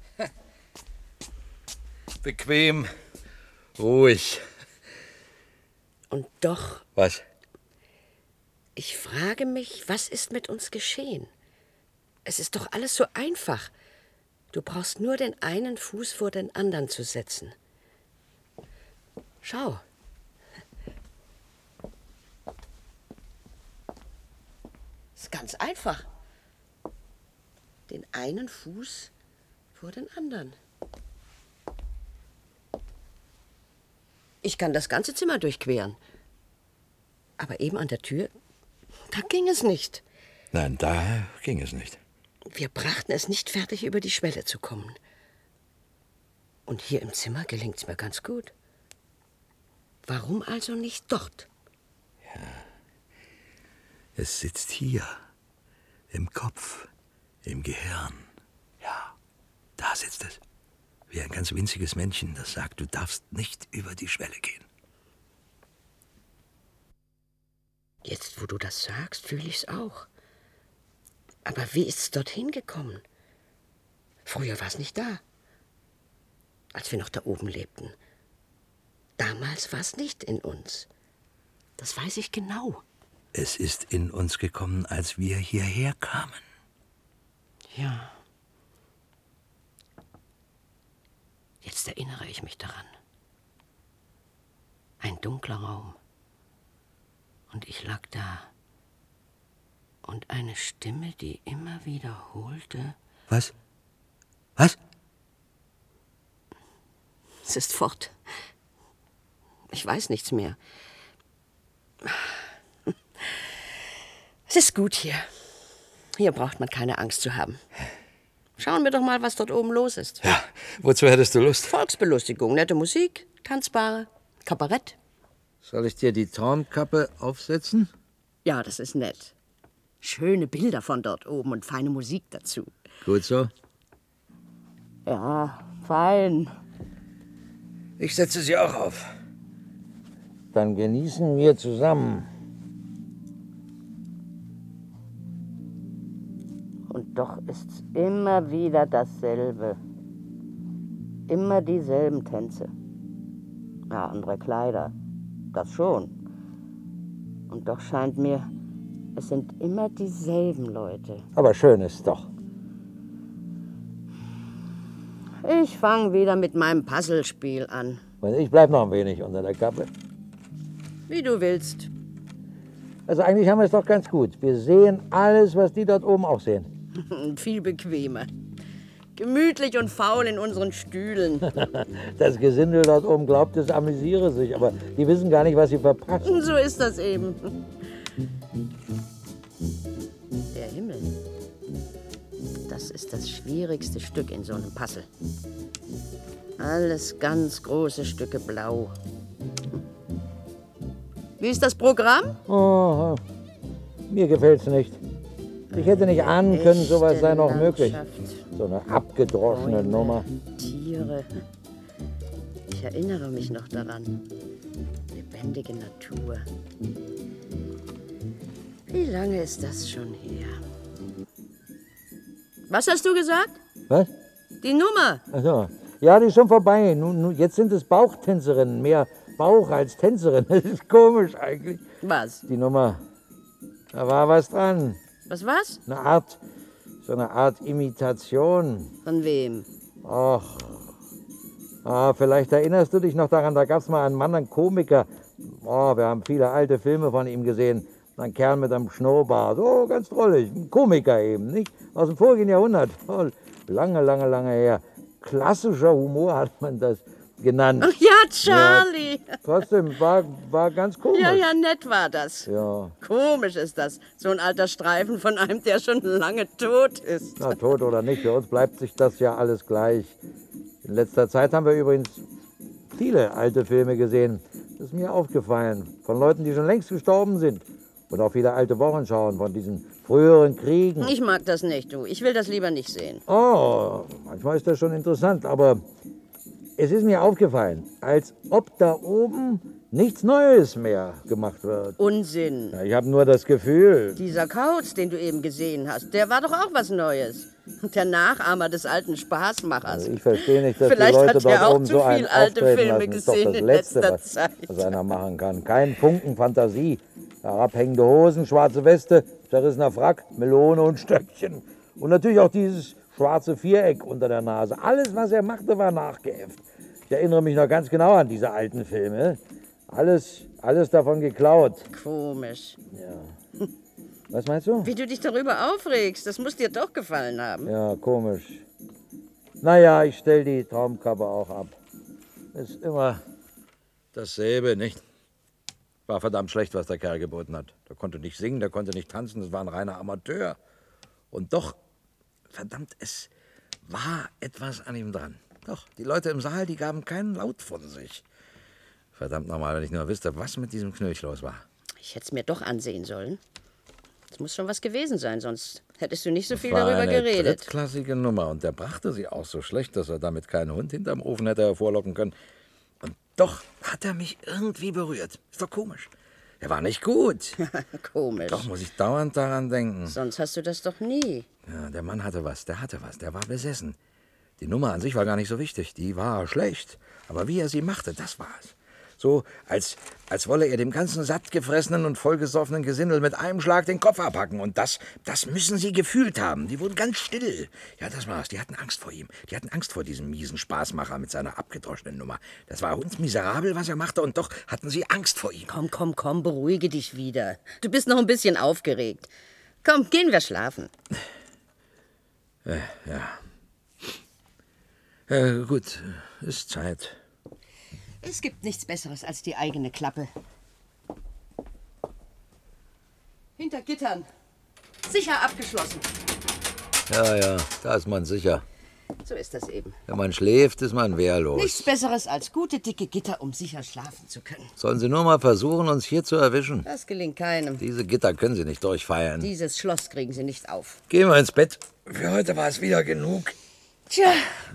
G: Bequem, ruhig.
F: Und doch...
G: Was?
F: Ich frage mich, was ist mit uns geschehen? Es ist doch alles so einfach. Du brauchst nur den einen Fuß vor den anderen zu setzen. Schau. Ist ganz einfach. Den einen Fuß vor den anderen. Ich kann das ganze Zimmer durchqueren. Aber eben an der Tür, da ging es nicht.
G: Nein, da ging es nicht.
F: Wir brachten es nicht fertig, über die Schwelle zu kommen. Und hier im Zimmer gelingt es mir ganz gut. Warum also nicht dort?
G: Ja, es sitzt hier, im Kopf, im Gehirn. Ja, da sitzt es. Wie ein ganz winziges Männchen, das sagt, du darfst nicht über die Schwelle gehen.
F: Jetzt, wo du das sagst, fühle ich's auch. Aber wie ist es dorthin gekommen? Früher war es nicht da, als wir noch da oben lebten. Damals war es nicht in uns. Das weiß ich genau.
G: Es ist in uns gekommen, als wir hierher kamen.
F: Ja. Jetzt erinnere ich mich daran. Ein dunkler Raum. Und ich lag da. Und eine Stimme, die immer wiederholte...
G: Was? Was?
F: Es ist fort. Ich weiß nichts mehr. Es ist gut hier. Hier braucht man keine Angst zu haben. Schauen wir doch mal, was dort oben los ist.
G: Ja, wozu hättest du Lust?
F: Volksbelustigung, nette Musik, tanzbare, Kabarett.
G: Soll ich dir die Traumkappe aufsetzen?
F: Ja, das ist nett. Schöne Bilder von dort oben und feine Musik dazu.
G: Gut so.
F: Ja, fein.
G: Ich setze sie auch auf. Dann genießen wir zusammen.
F: Und doch ist's immer wieder dasselbe. Immer dieselben Tänze. Ja, andere Kleider. Das schon. Und doch scheint mir, es sind immer dieselben Leute.
G: Aber schön ist doch.
F: Ich fange wieder mit meinem Puzzlespiel an.
G: Und ich bleib noch ein wenig unter der Kappe.
F: Wie du willst.
G: Also eigentlich haben wir es doch ganz gut. Wir sehen alles, was die dort oben auch sehen.
F: Viel bequemer. Gemütlich und faul in unseren Stühlen.
G: Das Gesindel dort oben glaubt, es amüsiere sich, aber die wissen gar nicht, was sie verpassen.
F: So ist das eben. Der Himmel. Das ist das schwierigste Stück in so einem Puzzle. Alles ganz große Stücke blau. Wie ist das Programm?
G: Oh, mir gefällt's nicht. Ich hätte nicht ahnen können, sowas sei noch möglich.
F: Landschaft,
G: So eine abgedroschene
F: Bäume,
G: Nummer.
F: Tiere. Ich erinnere mich noch daran. Lebendige Natur. Wie lange ist das schon her? Was hast du gesagt?
G: Was?
F: Die Nummer.
G: Ach so. Ja, die ist schon vorbei. Nun, nun, jetzt sind es Bauchtänzerinnen. Mehr Bauch als Tänzerin. Das ist komisch eigentlich.
F: Was?
G: Die Nummer. Da war was dran.
F: Was was?
G: Eine Art, so eine Art Imitation.
F: Von wem?
G: Ach, ah, vielleicht erinnerst du dich noch daran, da gab es mal einen Mann, einen Komiker. Oh, wir haben viele alte Filme von ihm gesehen. Ein Kerl mit einem Schnurrbart. Oh, ganz drollig. Ein Komiker eben, nicht? Aus dem vorigen Jahrhundert. Oh, lange, lange, lange her. Klassischer Humor hat man das genannt.
F: Ach ja, Charlie.
G: Ja, trotzdem, war, war ganz komisch.
F: Ja, ja, nett war das.
G: Ja.
F: Komisch ist das. So ein alter Streifen von einem, der schon lange tot ist.
G: Na, tot oder nicht, für uns bleibt sich das ja alles gleich. In letzter Zeit haben wir übrigens viele alte Filme gesehen. Das ist mir aufgefallen. Von Leuten, die schon längst gestorben sind. Und auch viele alte Wochenschauen von diesen früheren Kriegen.
F: Ich mag das nicht, du. Ich will das lieber nicht sehen.
G: Oh, manchmal ist das schon interessant, aber es ist mir aufgefallen, als ob da oben nichts Neues mehr gemacht wird.
F: Unsinn.
G: Ja, ich habe nur das Gefühl.
F: Dieser Kauz, den du eben gesehen hast, der war doch auch was Neues. Der Nachahmer des alten Spaßmachers.
G: Also ich verstehe nicht, dass
F: Vielleicht
G: die Leute
F: hat er
G: dort
F: auch
G: oben
F: zu
G: so einen
F: viel alte
G: auftreten
F: Filme
G: lassen. Das ist doch
F: gesehen
G: das
F: in
G: Letzte,
F: letzter
G: was,
F: Zeit.
G: was einer machen kann. Kein Funken Fantasie. Herabhängende Hosen, schwarze Weste, zerrissener Frack, Melone und Stöckchen. Und natürlich auch dieses schwarze Viereck unter der Nase. Alles, was er machte, war nachgeäfft. Ich erinnere mich noch ganz genau an diese alten Filme. Alles, alles davon geklaut.
F: Komisch.
G: Ja. Was meinst du?
F: Wie du dich darüber aufregst, das muss dir doch gefallen haben.
G: Ja, komisch. Naja, ich stell die Traumkappe auch ab. Ist immer dasselbe, nicht? War verdammt schlecht, was der Kerl geboten hat. Der konnte nicht singen, der konnte nicht tanzen, das war ein reiner Amateur. Und doch, verdammt, es war etwas an ihm dran. Doch, die Leute im Saal, die gaben keinen Laut von sich. Verdammt nochmal, wenn ich nur wüsste, was mit diesem Knöch los war.
F: Ich hätte es mir doch ansehen sollen. Es muss schon was gewesen sein, sonst hättest du nicht so viel
G: War
F: darüber
G: eine
F: geredet.
G: drittklassige Nummer und der brachte sie auch so schlecht, dass er damit keinen Hund hinterm Ofen hätte hervorlocken können. Und doch hat er mich irgendwie berührt. Ist doch komisch. Er war nicht gut.
F: Komisch.
G: Doch muss ich dauernd daran denken.
F: Sonst hast du das doch nie.
G: Ja, der Mann hatte was, der hatte was, der war besessen. Die Nummer an sich war gar nicht so wichtig, die war schlecht. Aber wie er sie machte, das war's. So, als, als wolle er dem ganzen sattgefressenen und vollgesoffenen Gesindel mit einem Schlag den Kopf abhacken. Und das, das müssen sie gefühlt haben. Die wurden ganz still. Ja, das war's. Die hatten Angst vor ihm. Die hatten Angst vor diesem miesen Spaßmacher mit seiner abgedroschenen Nummer. Das war hundsmiserabel, was er machte, und doch hatten sie Angst vor ihm.
F: Komm, komm, komm, beruhige dich wieder. Du bist noch ein bisschen aufgeregt. Komm, gehen wir schlafen.
G: Äh, ja. Äh, gut, ist Zeit.
F: Es gibt nichts Besseres als die eigene Klappe. Hinter Gittern. Sicher abgeschlossen.
G: Ja, ja, da ist man sicher.
F: So ist das eben.
G: Wenn man schläft, ist man wehrlos.
F: Nichts Besseres als gute, dicke Gitter, um sicher schlafen zu können.
G: Sollen Sie nur mal versuchen, uns hier zu erwischen?
F: Das gelingt keinem.
G: Diese Gitter können Sie nicht durchfeiern.
F: Dieses Schloss kriegen Sie nicht auf.
G: Gehen wir ins Bett. Für heute war es wieder genug.
F: Tja.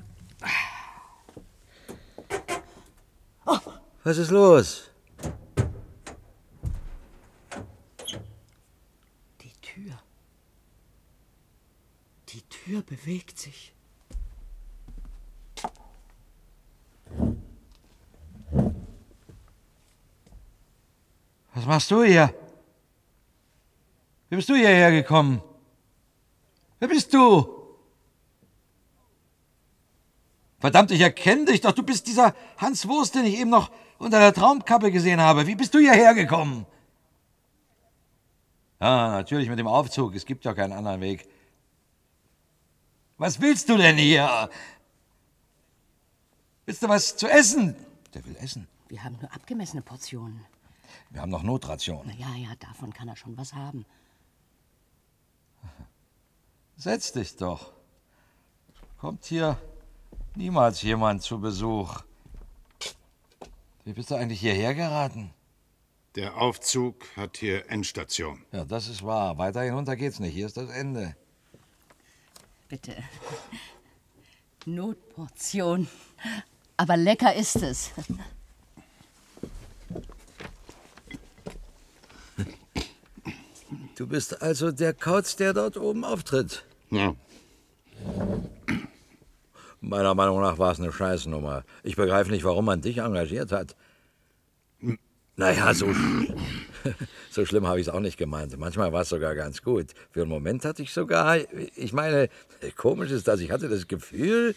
G: Oh. Was ist los?
F: Die Tür. Die Tür bewegt sich.
A: Was machst du hier? Wie bist du hierher gekommen? Wer bist du? Verdammt, ich erkenne dich doch. Du bist dieser Hans Wurst, den ich eben noch unter der Traumkappe gesehen habe. Wie bist du hierher gekommen? Ja, natürlich mit dem Aufzug. Es gibt ja keinen anderen Weg. Was willst du denn hier? Willst du was zu essen? Der will essen.
F: Wir haben nur abgemessene Portionen.
A: Wir haben noch Notration.
F: Na ja, ja, davon kann er schon was haben.
A: Setz dich doch. Kommt hier niemals jemand zu Besuch. Wie bist du eigentlich hierher geraten?
H: Der Aufzug hat hier Endstation.
G: Ja, das ist wahr. Weiter hinunter geht's nicht. Hier ist das Ende.
F: Bitte. Notportion. Aber lecker ist es.
G: Du bist also der Kauz, der dort oben auftritt.
H: Ja.
G: Meiner Meinung nach war es eine Scheißnummer. Ich begreife nicht, warum man dich engagiert hat. Naja, so, so schlimm habe ich es auch nicht gemeint. Manchmal war es sogar ganz gut. Für einen Moment hatte ich sogar, ich meine, komisch ist das, ich hatte das Gefühl,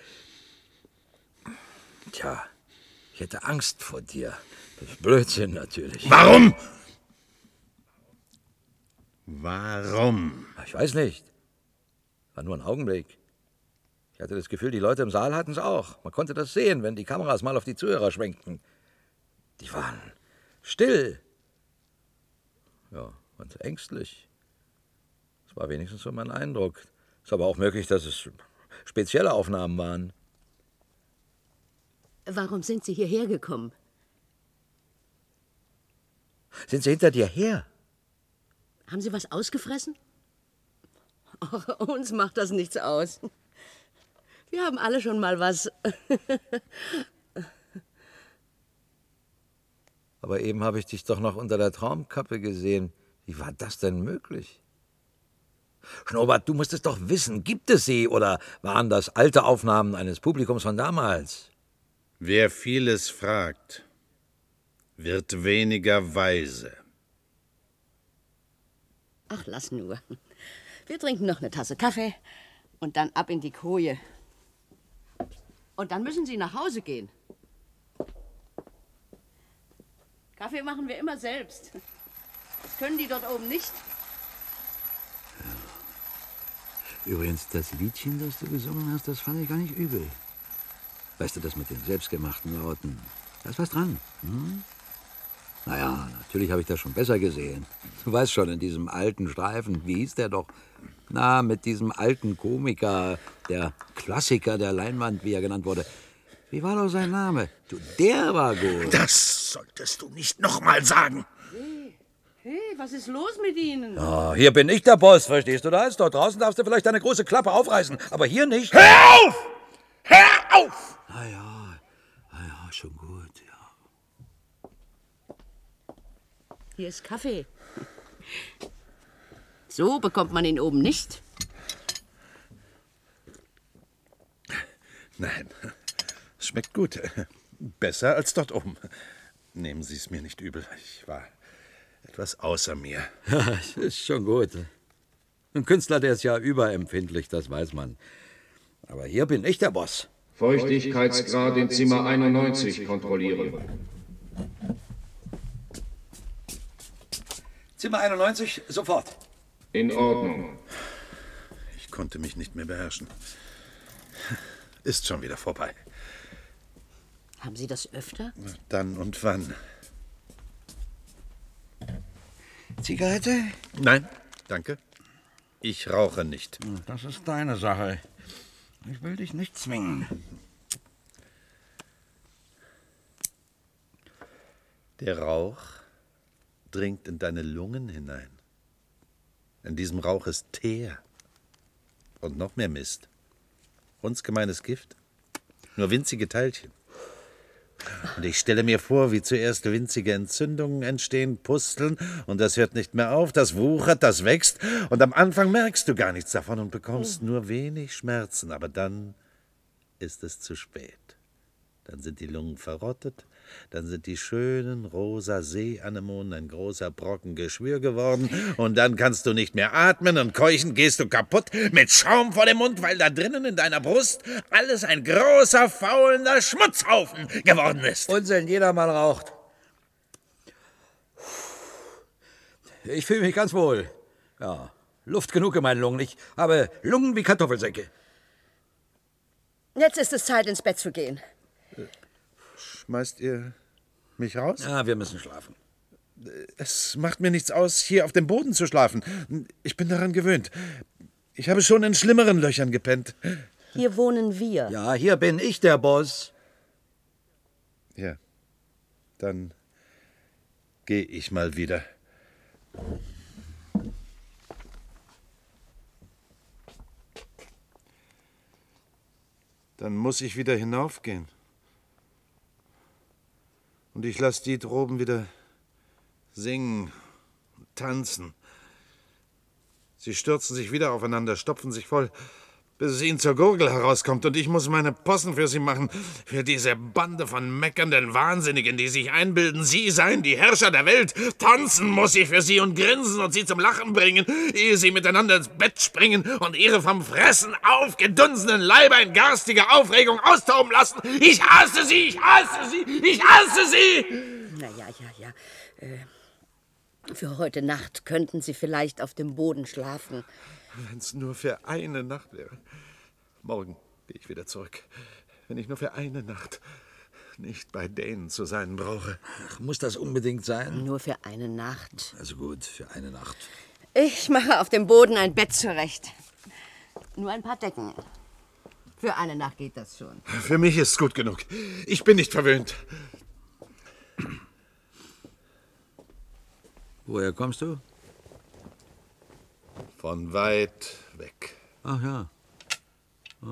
G: tja, ich hätte Angst vor dir. Das ist Blödsinn natürlich.
H: Warum? Warum?
G: Ich weiß nicht. War nur ein Augenblick. Ich hatte das Gefühl, die Leute im Saal hatten es auch. Man konnte das sehen, wenn die Kameras mal auf die Zuhörer schwenkten. Die waren still. Ja, und ängstlich. Das war wenigstens so mein Eindruck. Ist aber auch möglich, dass es spezielle Aufnahmen waren.
F: Warum sind Sie hierher gekommen?
G: Sind sie hinter dir her?
F: Haben Sie was ausgefressen? Oh, uns macht das nichts aus. Wir haben alle schon mal was.
G: Aber eben habe ich dich doch noch unter der Traumkappe gesehen. Wie war das denn möglich? Schnurrbart, du musst es doch wissen. Gibt es sie oder waren das alte Aufnahmen eines Publikums von damals?
H: Wer vieles fragt, wird weniger weise.
F: Ach, lass nur. Wir trinken noch eine Tasse Kaffee und dann ab in die Koje. Und dann müssen Sie nach Hause gehen. Kaffee machen wir immer selbst. Das können die dort oben nicht.
G: Übrigens, das Liedchen, das du gesungen hast, das fand ich gar nicht übel. Weißt du, das mit den selbstgemachten Lauten, da ist was dran. Hm? Naja, natürlich habe ich das schon besser gesehen. Du weißt schon, in diesem alten Streifen, wie hieß der doch? Na, mit diesem alten Komiker, der Klassiker der Leinwand, wie er genannt wurde. Wie war doch sein Name? Du, der war gut.
H: Das solltest du nicht nochmal sagen.
F: Hey, hey, was ist los mit Ihnen?
G: Oh, hier bin ich der Boss, verstehst du das? Dort draußen darfst du vielleicht deine große Klappe aufreißen, aber hier nicht.
H: Hör auf! Hör auf!
G: Na ja, na ja, schon gut, ja.
F: Hier ist Kaffee. So bekommt man ihn oben nicht.
H: Nein, es schmeckt gut. Besser als dort oben. Nehmen Sie es mir nicht übel. Ich war etwas außer mir.
G: Ja, ist schon gut. Ein Künstler, der ist ja überempfindlich, das weiß man. Aber hier bin ich der Boss.
D: Feuchtigkeitsgrad in Zimmer einundneunzig kontrollieren.
G: Zimmer einundneunzig, sofort.
D: In Ordnung.
H: Ich konnte mich nicht mehr beherrschen. Ist schon wieder vorbei.
F: Haben Sie das öfter?
H: Dann und wann?
G: Zigarette?
H: Nein, danke. Ich rauche nicht.
G: Das ist deine Sache. Ich will dich nicht zwingen.
H: Der Rauch dringt in deine Lungen hinein. In diesem Rauch ist Teer und noch mehr Mist. Hundsgemeines Gift. Nur winzige Teilchen. Und ich stelle mir vor, wie zuerst winzige Entzündungen entstehen, pusteln, und das hört nicht mehr auf, das wuchert, das wächst, und am Anfang merkst du gar nichts davon und bekommst nur wenig Schmerzen, aber dann ist es zu spät. Dann sind die Lungen verrottet, dann sind die schönen rosa Seeanemonen ein großer Brocken Geschwür geworden, und dann kannst du nicht mehr atmen und keuchen gehst du kaputt mit Schaum vor dem Mund, weil da drinnen in deiner Brust alles ein großer, faulender Schmutzhaufen geworden ist.
G: Unsinn, jeder mal raucht. Ich fühle mich ganz wohl. Ja, Luft genug in meinen Lungen. Ich habe Lungen wie Kartoffelsäcke.
F: Jetzt ist es Zeit, ins Bett zu gehen.
H: Schmeißt ihr mich raus?
G: Ja, wir müssen schlafen.
H: Es macht mir nichts aus, hier auf dem Boden zu schlafen. Ich bin daran gewöhnt. Ich habe schon in schlimmeren Löchern gepennt.
F: Hier wohnen wir.
G: Ja, hier bin ich der Boss.
H: Ja, dann geh ich mal wieder. Dann muss ich wieder hinaufgehen. Und ich lasse die droben wieder singen und tanzen. Sie stürzen sich wieder aufeinander, stopfen sich voll, bis es ihnen zur Gurgel herauskommt. Und ich muss meine Possen für sie machen, für diese Bande von meckernden Wahnsinnigen, die sich einbilden, sie seien die Herrscher der Welt. Tanzen muss ich für sie und grinsen und sie zum Lachen bringen, ehe sie miteinander ins Bett springen und ihre vom Fressen aufgedunsenen Leiber in garstiger Aufregung austoben lassen. Ich hasse sie, ich hasse sie, ich hasse sie!
F: Na ja, ja, ja. Äh, für heute Nacht könnten Sie vielleicht auf dem Boden schlafen.
H: Wenn es nur für eine Nacht wäre. Morgen gehe ich wieder zurück. Wenn ich nur für eine Nacht nicht bei denen zu sein brauche.
G: Ach, muss das unbedingt sein?
F: Nur für eine Nacht.
G: Also gut, für eine Nacht.
F: Ich mache auf dem Boden ein Bett zurecht. Nur ein paar Decken. Für eine Nacht geht das schon.
H: Für mich ist es gut genug. Ich bin nicht verwöhnt.
G: Woher kommst du?
H: Von weit weg.
G: Ach ja. ja.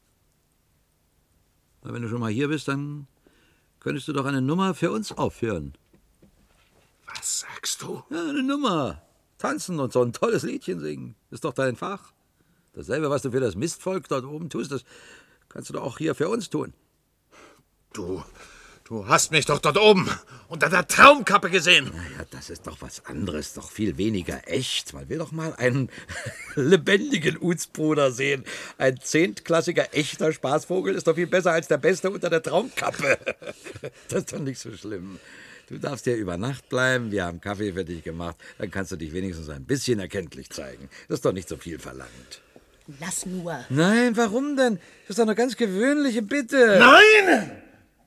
G: Na, wenn du schon mal hier bist, dann könntest du doch eine Nummer für uns aufführen.
H: Was sagst du?
G: Ja, eine Nummer. Tanzen und so ein tolles Liedchen singen. Ist doch dein Fach. Dasselbe, was du für das Mistvolk dort oben tust, das kannst du doch auch hier für uns tun.
H: Du, du hast mich doch dort oben unter der Traumkappe gesehen.
G: Naja, das ist doch was anderes, doch viel weniger echt. Man will doch mal einen lebendigen Utsbruder sehen. Ein zehntklassiger echter Spaßvogel ist doch viel besser als der Beste unter der Traumkappe. Das ist doch nicht so schlimm. Du darfst hier über Nacht bleiben, wir haben Kaffee für dich gemacht, dann kannst du dich wenigstens ein bisschen erkenntlich zeigen. Das ist doch nicht so viel verlangt.
F: Lass nur.
G: Nein, warum denn? Das ist doch eine ganz gewöhnliche Bitte.
H: Nein!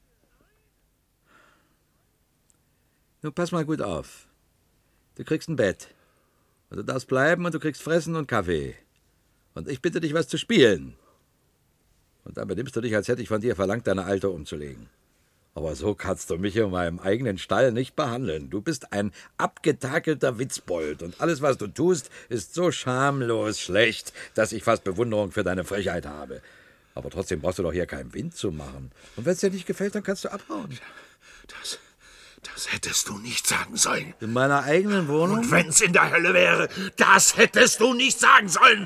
G: Nun, pass mal gut auf. Du kriegst ein Bett. Und du darfst bleiben und du kriegst Fressen und Kaffee. Und ich bitte dich, was zu spielen. Und dann benimmst du dich, als hätte ich von dir verlangt, deine Alte umzulegen. Aber so kannst du mich in meinem eigenen Stall nicht behandeln. Du bist ein abgetakelter Witzbold. Und alles, was du tust, ist so schamlos schlecht, dass ich fast Bewunderung für deine Frechheit habe. Aber trotzdem brauchst du doch hier keinen Wind zu machen. Und wenn es dir nicht gefällt, dann kannst du abhauen.
H: Das... Das hättest du nicht sagen sollen.
G: In meiner eigenen Wohnung?
H: Und wenn's in der Hölle wäre, das hättest du nicht sagen sollen.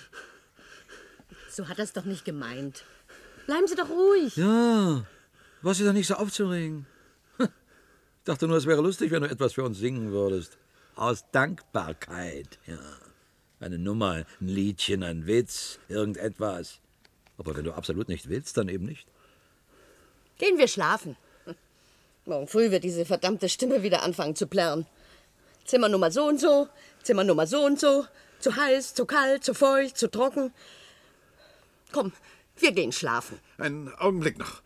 F: So hat er es doch nicht gemeint. Bleiben Sie doch ruhig.
G: Ja, was ist doch nicht so aufzuregen. Ich dachte nur, es wäre lustig, wenn du etwas für uns singen würdest. Aus Dankbarkeit, ja. Eine Nummer, ein Liedchen, ein Witz, irgendetwas. Aber wenn du absolut nicht willst, dann eben nicht.
F: Gehen wir schlafen. Morgen früh wird diese verdammte Stimme wieder anfangen zu plärren. Zimmernummer so und so, Zimmernummer so und so. Zu heiß, zu kalt, zu feucht, zu trocken. Komm, wir gehen schlafen.
H: Einen Augenblick noch.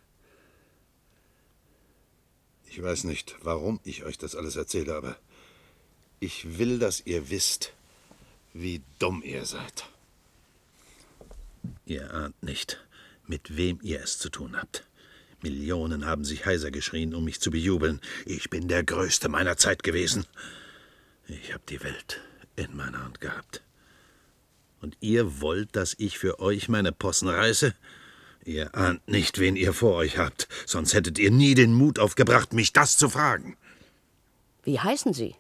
H: Ich weiß nicht, warum ich euch das alles erzähle, aber ich will, dass ihr wisst, wie dumm ihr seid. Ihr ahnt nicht, mit wem ihr es zu tun habt. Millionen haben sich heiser geschrien, um mich zu bejubeln. Ich bin der Größte meiner Zeit gewesen. Ich habe die Welt in meiner Hand gehabt. Und ihr wollt, dass ich für euch meine Possen reiße? Ihr ahnt nicht, wen ihr vor euch habt. Sonst hättet ihr nie den Mut aufgebracht, mich das zu fragen.
F: Wie heißen Sie?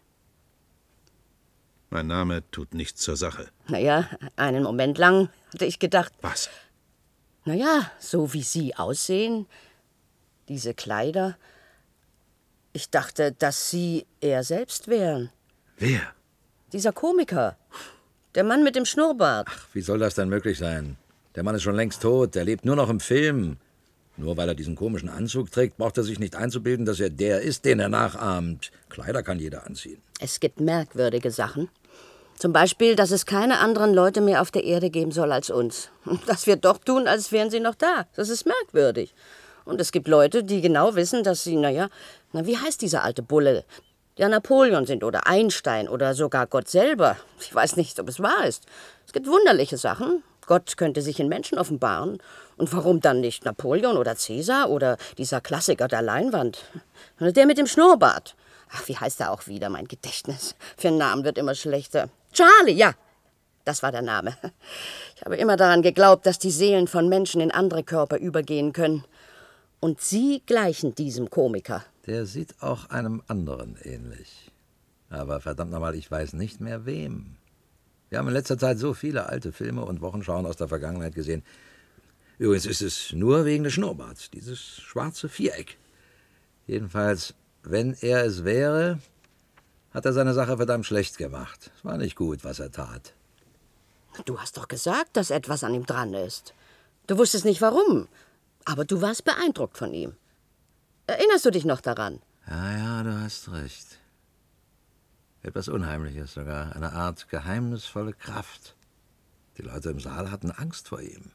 H: Mein Name tut nichts zur Sache.
F: Naja, einen Moment lang hatte ich gedacht...
H: Was?
F: Naja, so wie Sie aussehen... Diese Kleider. Ich dachte, dass Sie er selbst wären.
H: Wer?
F: Dieser Komiker. Der Mann mit dem Schnurrbart.
G: Ach, wie soll das denn möglich sein? Der Mann ist schon längst tot. Der lebt nur noch im Film. Nur weil er diesen komischen Anzug trägt, braucht er sich nicht einzubilden, dass er der ist, den er nachahmt. Kleider kann jeder anziehen.
F: Es gibt merkwürdige Sachen. Zum Beispiel, dass es keine anderen Leute mehr auf der Erde geben soll als uns. Und dass wir doch tun, als wären sie noch da. Das ist merkwürdig. Und es gibt Leute, die genau wissen, dass sie, naja, na, wie heißt dieser alte Bulle? Ja, Napoleon sind oder Einstein oder sogar Gott selber. Ich weiß nicht, ob es wahr ist. Es gibt wunderliche Sachen. Gott könnte sich in Menschen offenbaren. Und warum dann nicht Napoleon oder Cäsar oder dieser Klassiker der Leinwand? Der mit dem Schnurrbart. Ach, wie heißt er auch wieder, mein Gedächtnis? Für einen Namen wird immer schlechter. Charlie, ja, das war der Name. Ich habe immer daran geglaubt, dass die Seelen von Menschen in andere Körper übergehen können. Und Sie gleichen diesem Komiker.
G: Der sieht auch einem anderen ähnlich. Aber verdammt nochmal, ich weiß nicht mehr wem. Wir haben in letzter Zeit so viele alte Filme und Wochenschauen aus der Vergangenheit gesehen. Übrigens ist es nur wegen des Schnurrbarts, dieses schwarze Viereck. Jedenfalls, wenn er es wäre, hat er seine Sache verdammt schlecht gemacht. Es war nicht gut, was er tat.
F: Du hast doch gesagt, dass etwas an ihm dran ist. Du wusstest nicht warum, aber du warst beeindruckt von ihm. Erinnerst du dich noch daran?
G: Ja, ja, du hast recht. Etwas Unheimliches sogar, eine Art geheimnisvolle Kraft. Die Leute im Saal hatten Angst vor ihm.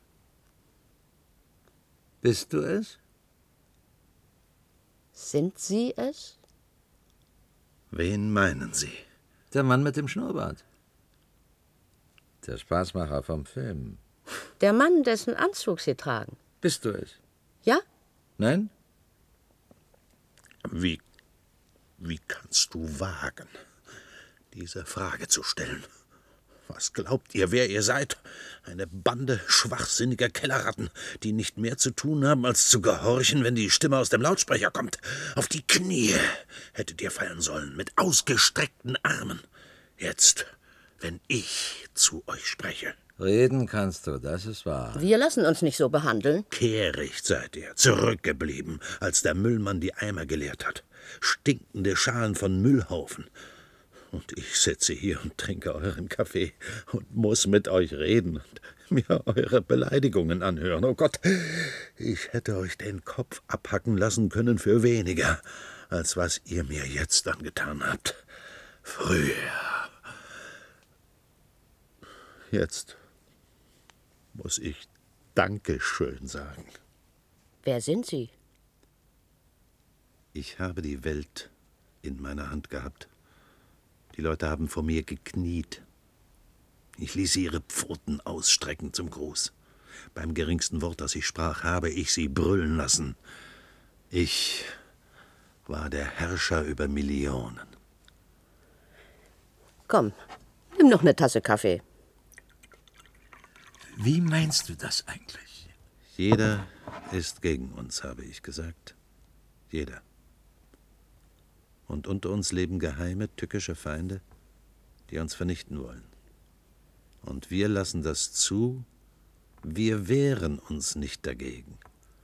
G: Bist du es?
F: Sind Sie es?
H: Wen meinen Sie?
G: Der Mann mit dem Schnurrbart. Der Spaßmacher vom Film.
F: Der Mann, dessen Anzug Sie tragen.
G: Bist du es?
F: Ja?
G: Nein?
H: Wie, wie kannst du wagen, diese Frage zu stellen? Was glaubt ihr, wer ihr seid? Eine Bande schwachsinniger Kellerratten, die nicht mehr zu tun haben, als zu gehorchen, wenn die Stimme aus dem Lautsprecher kommt. Auf die Knie hättet ihr fallen sollen, mit ausgestreckten Armen. Jetzt, wenn ich zu euch spreche.
G: Reden kannst du, das ist wahr.
F: Wir lassen uns nicht so behandeln.
H: Kehricht seid ihr, zurückgeblieben, als der Müllmann die Eimer geleert hat. Stinkende Schalen von Müllhaufen. Und ich sitze hier und trinke euren Kaffee und muss mit euch reden und mir eure Beleidigungen anhören. Oh Gott, ich hätte euch den Kopf abhacken lassen können für weniger, als was ihr mir jetzt angetan habt. Früher. Jetzt muss ich Dankeschön sagen.
F: Wer sind Sie?
H: Ich habe die Welt in meiner Hand gehabt. Die Leute haben vor mir gekniet. Ich ließ sie ihre Pfoten ausstrecken zum Gruß. Beim geringsten Wort, das ich sprach, habe ich sie brüllen lassen. Ich war der Herrscher über Millionen.
F: Komm, nimm noch eine Tasse Kaffee.
G: Wie meinst du das eigentlich?
H: Jeder ist gegen uns, habe ich gesagt. Jeder. Und unter uns leben geheime, tückische Feinde, die uns vernichten wollen. Und wir lassen das zu, wir wehren uns nicht dagegen.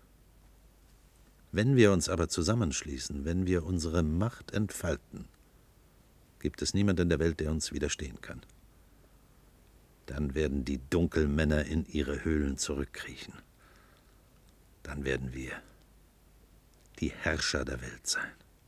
H: Wenn wir uns aber zusammenschließen, wenn wir unsere Macht entfalten, gibt es niemanden in der Welt, der uns widerstehen kann. Dann werden die Dunkelmänner in ihre Höhlen zurückkriechen. Dann werden wir die Herrscher der Welt sein.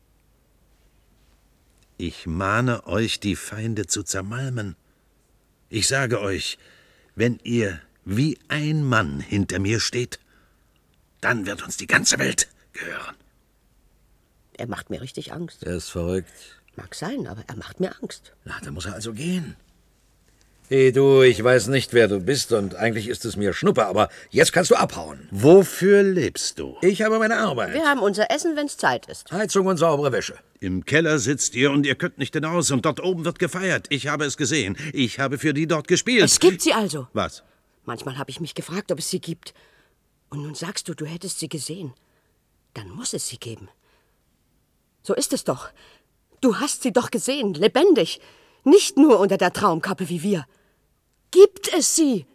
H: Ich mahne euch, die Feinde zu zermalmen. Ich sage euch, wenn ihr wie ein Mann hinter mir steht, dann wird uns die ganze Welt gehören.
F: Er macht mir richtig Angst.
G: Er ist verrückt.
F: Mag sein, aber er macht mir Angst.
G: Na, dann muss er also gehen. Hey du, ich weiß nicht, wer du bist und eigentlich ist es mir Schnuppe, aber jetzt kannst du abhauen.
H: Wofür lebst du?
G: Ich habe meine Arbeit.
F: Wir haben unser Essen, wenn's Zeit ist.
G: Heizung und saubere Wäsche.
H: Im Keller sitzt ihr und ihr könnt nicht hinaus und dort oben wird gefeiert. Ich habe es gesehen. Ich habe für die dort gespielt.
F: Es gibt sie also.
H: Was?
F: Manchmal habe ich mich gefragt, ob es sie gibt. Und nun sagst du, du hättest sie gesehen. Dann muss es sie geben. So ist es doch. Du hast sie doch gesehen, lebendig. Nicht nur unter der Traumkappe wie wir. Gibt es sie?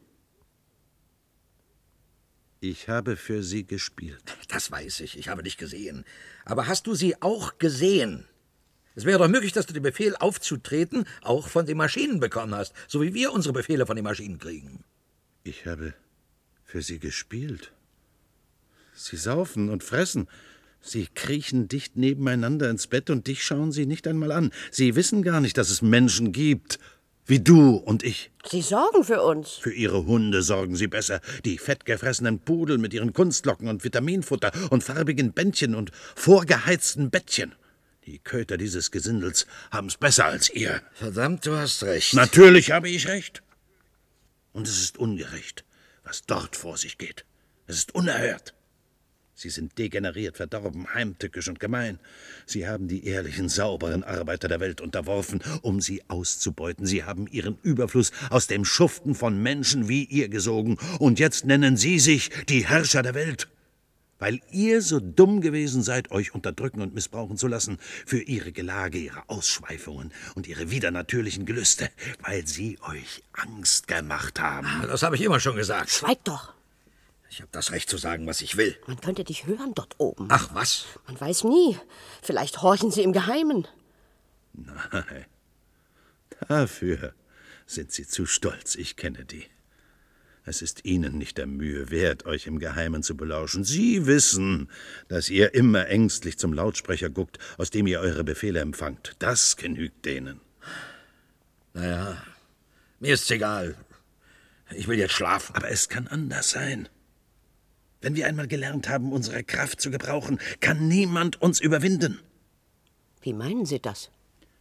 H: Ich habe für sie gespielt.
G: Das weiß ich, ich habe dich gesehen. Aber hast du sie auch gesehen? Es wäre doch möglich, dass du den Befehl aufzutreten auch von den Maschinen bekommen hast, so wie wir unsere Befehle von den Maschinen kriegen.
H: Ich habe für sie gespielt. Sie saufen und fressen. Sie kriechen dicht nebeneinander ins Bett und dich schauen sie nicht einmal an. Sie wissen gar nicht, dass es Menschen gibt, wie du und ich.
F: Sie sorgen für uns.
H: Für ihre Hunde sorgen sie besser. Die fettgefressenen Pudel mit ihren Kunstlocken und Vitaminfutter und farbigen Bändchen und vorgeheizten Bettchen. Die Köter dieses Gesindels haben's besser als ihr.
G: Verdammt, du hast recht.
H: Natürlich habe ich recht. Und es ist ungerecht, was dort vor sich geht. Es ist unerhört. Sie sind degeneriert, verdorben, heimtückisch und gemein. Sie haben die ehrlichen, sauberen Arbeiter der Welt unterworfen, um sie auszubeuten. Sie haben ihren Überfluss aus dem Schuften von Menschen wie ihr gesogen. Und jetzt nennen Sie sich die Herrscher der Welt. Weil ihr so dumm gewesen seid, euch unterdrücken und missbrauchen zu lassen für ihre Gelage, ihre Ausschweifungen und ihre widernatürlichen Gelüste. Weil sie euch Angst gemacht haben.
G: Das habe ich immer schon gesagt.
F: Schweig doch.
G: Ich habe das Recht zu sagen, was ich will.
F: Man könnte dich hören dort oben.
G: Ach, was?
F: Man weiß nie. Vielleicht horchen sie im Geheimen.
H: Nein, dafür sind Sie zu stolz, ich kenne die. Es ist Ihnen nicht der Mühe wert, euch im Geheimen zu belauschen. Sie wissen, dass ihr immer ängstlich zum Lautsprecher guckt, aus dem ihr eure Befehle empfangt. Das genügt denen.
G: Naja, mir ist's egal. Ich will jetzt schlafen.
H: Aber es kann anders sein. Wenn wir einmal gelernt haben, unsere Kraft zu gebrauchen, kann niemand uns überwinden.
F: Wie meinen Sie das?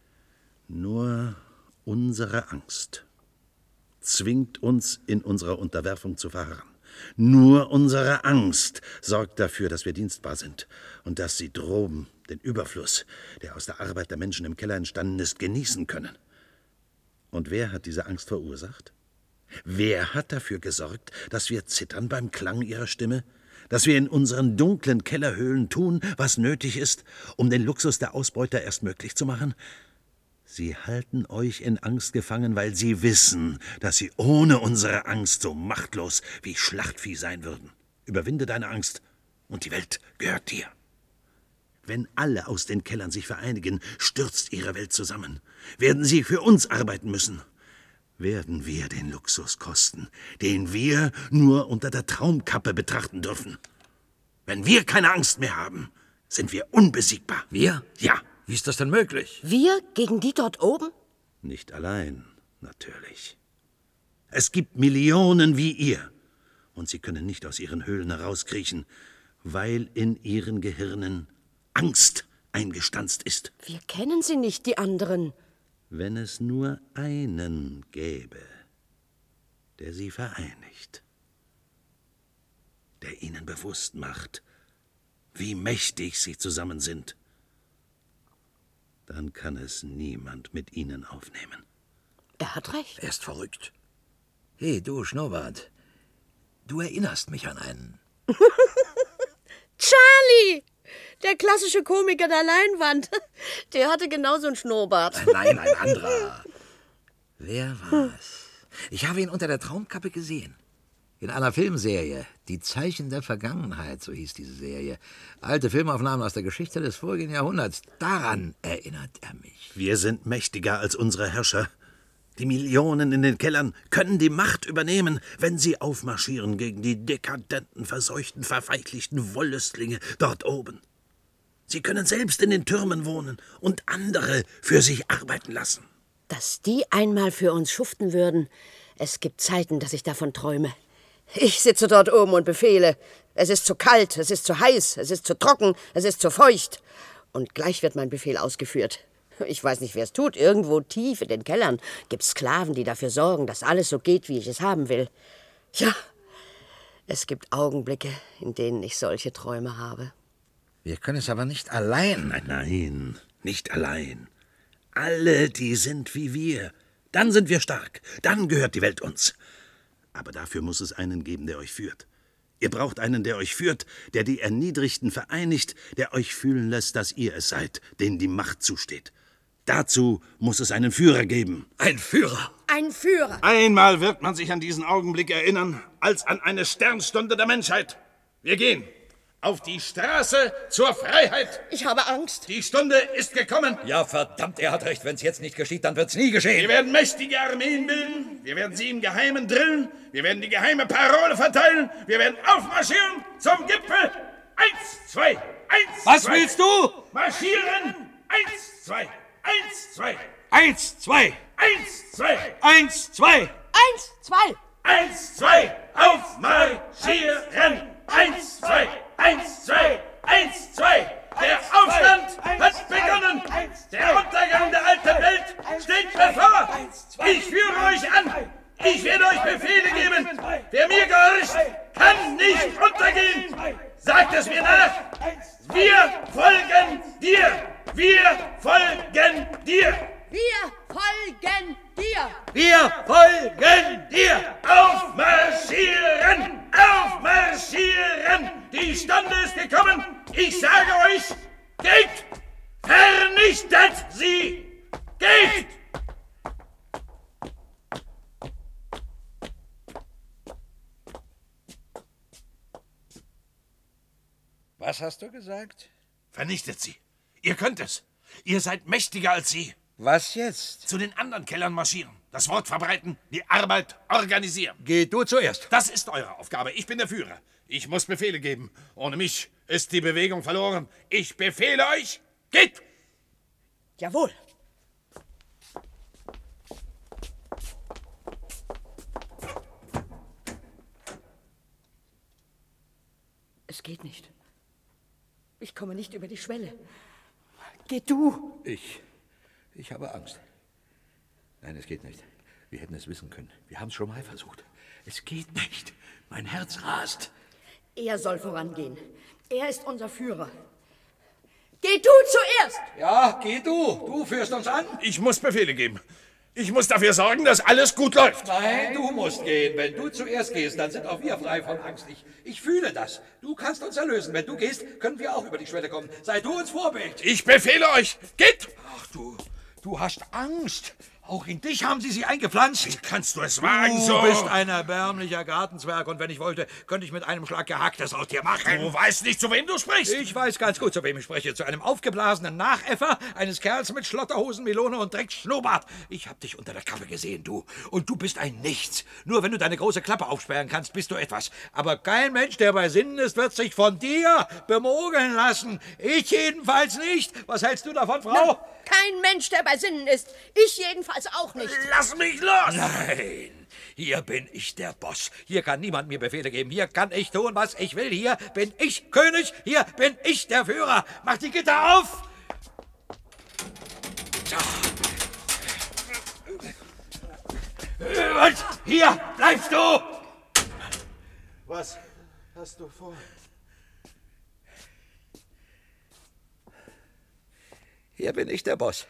H: Nur unsere Angst zwingt uns, in unserer Unterwerfung zu verharren. Nur unsere Angst sorgt dafür, dass wir dienstbar sind und dass sie droben den Überfluss, der aus der Arbeit der Menschen im Keller entstanden ist, genießen können. Und wer hat diese Angst verursacht? Wer hat dafür gesorgt, dass wir zittern beim Klang ihrer Stimme? Dass wir in unseren dunklen Kellerhöhlen tun, was nötig ist, um den Luxus der Ausbeuter erst möglich zu machen? Sie halten euch in Angst gefangen, weil sie wissen, dass sie ohne unsere Angst so machtlos wie Schlachtvieh sein würden. Überwinde deine Angst, und die Welt gehört dir. Wenn alle aus den Kellern sich vereinigen, stürzt ihre Welt zusammen. Werden sie für uns arbeiten müssen, werden wir den Luxus kosten, den wir nur unter der Traumkappe betrachten dürfen. Wenn wir keine Angst mehr haben, sind wir unbesiegbar.
G: Wir?
H: Ja.
G: Wie ist das denn möglich?
F: Wir gegen die dort oben?
H: Nicht allein, natürlich. Es gibt Millionen wie ihr, und sie können nicht aus ihren Höhlen herauskriechen, weil in ihren Gehirnen Angst eingestanzt ist.
F: Wir kennen sie nicht, die anderen.
H: Wenn es nur einen gäbe, der sie vereinigt, der ihnen bewusst macht, wie mächtig sie zusammen sind, dann kann es niemand mit ihnen aufnehmen.
F: Er hat recht.
G: Er ist verrückt. Hey, du Schnurrbart, du erinnerst mich an einen.
F: Charlie! Der klassische Komiker der Leinwand. Der hatte genauso einen Schnurrbart.
G: Nein, ein anderer. Wer war's? Ich habe ihn unter der Traumkappe gesehen. In einer Filmserie. Die Zeichen der Vergangenheit, so hieß diese Serie. Alte Filmaufnahmen aus der Geschichte des vorigen Jahrhunderts. Daran erinnert er mich.
H: Wir sind mächtiger als unsere Herrscher. Die Millionen in den Kellern können die Macht übernehmen, wenn sie aufmarschieren gegen die dekadenten, verseuchten, verfeichlichten Wollüstlinge dort oben. Sie können selbst in den Türmen wohnen und andere für sich arbeiten lassen.
F: Dass die einmal für uns schuften würden. Es gibt Zeiten, dass ich davon träume. Ich sitze dort oben und befehle. Es ist zu kalt, es ist zu heiß, es ist zu trocken, es ist zu feucht. Und gleich wird mein Befehl ausgeführt. Ich weiß nicht, wer es tut. Irgendwo tief in den Kellern gibt es Sklaven, die dafür sorgen, dass alles so geht, wie ich es haben will. Ja, es gibt Augenblicke, in denen ich solche Träume habe.
G: Wir können es aber nicht allein.
H: Nein, nein, nicht allein. Alle, die sind wie wir. Dann sind wir stark. Dann gehört die Welt uns. Aber dafür muss es einen geben, der euch führt. Ihr braucht einen, der euch führt, der die Erniedrigten vereinigt, der euch fühlen lässt, dass ihr es seid, denen die Macht zusteht. Dazu muss es einen Führer geben.
G: Ein Führer?
F: Ein Führer.
D: Einmal wird man sich an diesen Augenblick erinnern, als an eine Sternstunde der Menschheit. Wir gehen auf die Straße zur Freiheit.
F: Ich habe Angst.
D: Die Stunde ist gekommen.
G: Ja, verdammt, er hat recht. Wenn es jetzt nicht geschieht, dann wird es nie geschehen.
D: Wir werden mächtige Armeen bilden. Wir werden sie im Geheimen drillen. Wir werden die geheime Parole verteilen. Wir werden aufmarschieren zum Gipfel. Eins, zwei, eins,
A: Was
D: zwei.
A: willst du?
D: Marschieren. Eins, zwei, eins, zwei.
A: Eins, zwei.
D: Eins, zwei.
A: Eins, zwei.
F: Eins, zwei.
D: Eins, zwei. Aufmarschieren. Eins, zwei. Eins, zwei, eins, zwei. Der Aufstand hat begonnen. Der Untergang der alten Welt steht bevor. Ich führe euch an. Ich werde euch Befehle geben. Wer mir gehorcht, Aufrecht kann nicht untergehen. Sagt es mir nach. Wir folgen dir. Wir folgen dir.
F: Wir folgen dir.
D: Wir folgen dir. Aufmarschieren. Aufmarschieren. Die Stunde ist gekommen. Ich sage euch, geht. Vernichtet sie. Geht.
G: Was hast du gesagt?
D: Vernichtet sie. Ihr könnt es. Ihr seid mächtiger als sie.
G: Was jetzt?
D: Zu den anderen Kellern marschieren. Das Wort verbreiten, die Arbeit organisieren.
G: Geh du zuerst.
D: Das ist eure Aufgabe. Ich bin der Führer. Ich muss Befehle geben. Ohne mich ist die Bewegung verloren. Ich befehle euch, geht!
F: Jawohl. Es geht nicht. Ich komme nicht über die Schwelle. Geh du.
G: Ich. Ich habe Angst. Nein, es geht nicht. Wir hätten es wissen können. Wir haben es schon mal versucht. Es geht nicht. Mein Herz rast.
F: Er soll vorangehen. Er ist unser Führer. Geh du zuerst!
G: Ja, geh du. Du führst uns an.
D: Ich muss Befehle geben. Ich muss dafür sorgen, dass alles gut läuft.
G: Nein, du musst gehen. Wenn du zuerst gehst, dann sind auch wir frei von Angst. Ich, ich fühle das. Du kannst uns erlösen. Wenn du gehst, können wir auch über die Schwelle kommen. Sei du uns Vorbild.
D: Ich befehle euch, geht!
G: Ach du, du hast Angst. Auch in dich haben sie sie eingepflanzt.
D: Wie kannst du es wagen,
G: Du
D: so?
G: bist ein erbärmlicher Gartenzwerg und wenn ich wollte, könnte ich mit einem Schlag Gehacktes aus dir machen.
D: Du weißt nicht, zu wem du sprichst.
G: Ich weiß ganz gut, zu wem ich spreche. Zu einem aufgeblasenen Nachäffer eines Kerls mit Schlotterhosen, Melone und Drecksschnurrbart. Ich hab dich unter der Kappe gesehen, du. Und du bist ein Nichts. Nur wenn du deine große Klappe aufsperren kannst, bist du etwas. Aber kein Mensch, der bei Sinnen ist, wird sich von dir bemogeln lassen. Ich jedenfalls nicht. Was hältst du davon, Frau?
F: Na, kein Mensch, der bei Sinnen ist. Ich jedenfalls auch nicht.
D: Lass mich los!
G: Nein, hier bin ich der Boss. Hier kann niemand mir Befehle geben. Hier kann ich tun, was ich will. Hier bin ich König. Hier bin ich der Führer. Mach die Gitter auf! So. Und hier bleibst du!
A: Was hast du vor?
G: Hier bin ich der Boss.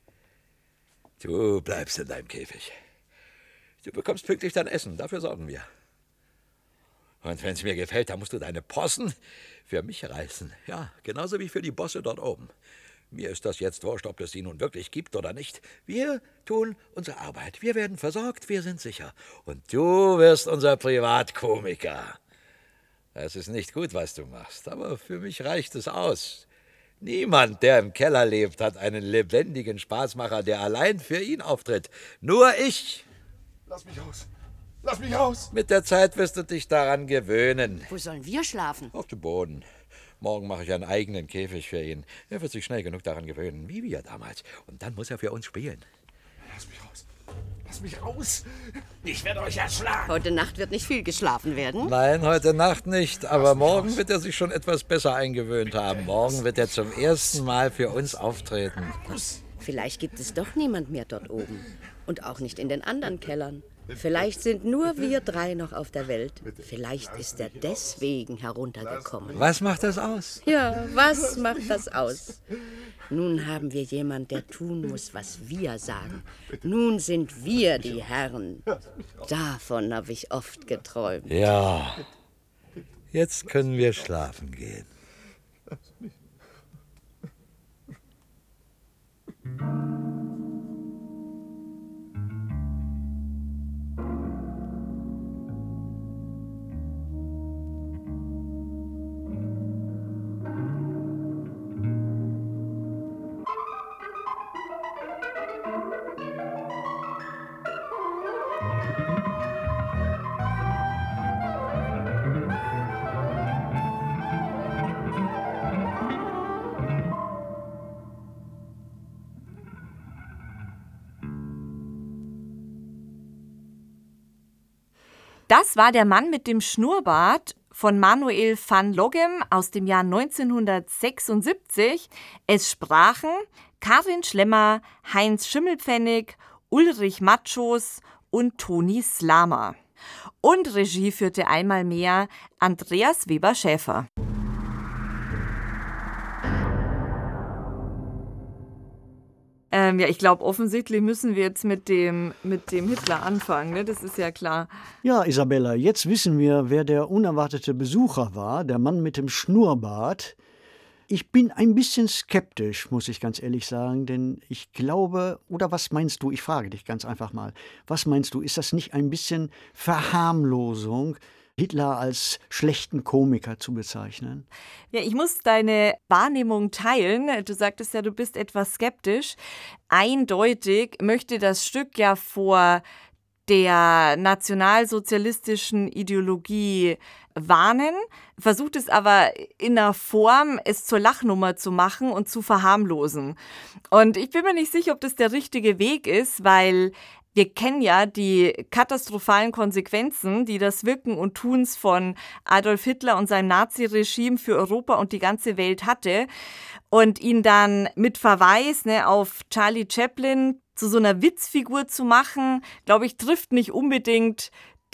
G: Du bleibst in deinem Käfig. Du bekommst pünktlich dein Essen, dafür sorgen wir. Und wenn es mir gefällt, dann musst du deine Possen für mich reißen. Ja, genauso wie für die Bosse dort oben. Mir ist das jetzt wurscht, ob es sie nun wirklich gibt oder nicht. Wir tun unsere Arbeit. Wir werden versorgt, wir sind sicher. Und du wirst unser Privatkomiker. Das ist nicht gut, was du machst, aber für mich reicht es aus. Niemand, der im Keller lebt, hat einen lebendigen Spaßmacher, der allein für ihn auftritt. Nur ich.
A: Lass mich raus. Lass mich raus.
G: Mit der Zeit wirst du dich daran gewöhnen.
F: Wo sollen wir schlafen?
G: Auf dem Boden. Morgen mache ich einen eigenen Käfig für ihn. Er wird sich schnell genug daran gewöhnen, wie wir damals. Und dann muss er für uns spielen.
A: Lass mich raus. Lass mich raus.
D: Ich werde euch erschlagen.
F: Heute Nacht wird nicht viel geschlafen werden.
G: Nein, heute Nacht nicht. Aber morgen wird er sich schon etwas besser eingewöhnt haben. Morgen wird er zum ersten Mal für uns auftreten.
F: Vielleicht gibt es doch niemand mehr dort oben. Und auch nicht in den anderen Kellern. Vielleicht sind nur wir drei noch auf der Welt. Vielleicht ist er deswegen heruntergekommen.
G: Was macht das aus?
F: Ja, was macht das aus? Nun haben wir jemanden, der tun muss, was wir sagen. Nun sind wir die Herren. Davon habe ich oft geträumt.
G: Ja, jetzt können wir schlafen gehen.
C: Das war Der Mann mit dem Schnurrbart von Manuel van Loggem aus dem Jahr neunzehnhundertsechsundsiebzig. Es sprachen Karin Schlemmer, Heinz Schimmelpfennig, Ulrich Matschos und Toni Slamer. Und Regie führte einmal mehr Andreas Weber-Schäfer. Ähm, ja, ich glaube, offensichtlich müssen wir jetzt mit dem, mit dem Hitler anfangen, ne? Das ist ja klar.
B: Ja, Isabella, jetzt wissen wir, wer der unerwartete Besucher war, der Mann mit dem Schnurrbart. Ich bin ein bisschen skeptisch, muss ich ganz ehrlich sagen, denn ich glaube, oder was meinst du, ich frage dich ganz einfach mal, was meinst du, ist das nicht ein bisschen Verharmlosung, Hitler als schlechten Komiker zu bezeichnen?
C: Ja, ich muss deine Wahrnehmung teilen. Du sagtest ja, du bist etwas skeptisch. Eindeutig möchte das Stück ja vor der nationalsozialistischen Ideologie warnen, versucht es aber in einer Form, es zur Lachnummer zu machen und zu verharmlosen. Und ich bin mir nicht sicher, ob das der richtige Weg ist, weil wir kennen ja die katastrophalen Konsequenzen, die das Wirken und Tuns von Adolf Hitler und seinem Naziregime für Europa und die ganze Welt hatte. Und ihn dann mit Verweis ne, auf Charlie Chaplin zu so einer Witzfigur zu machen, glaube ich, trifft nicht unbedingt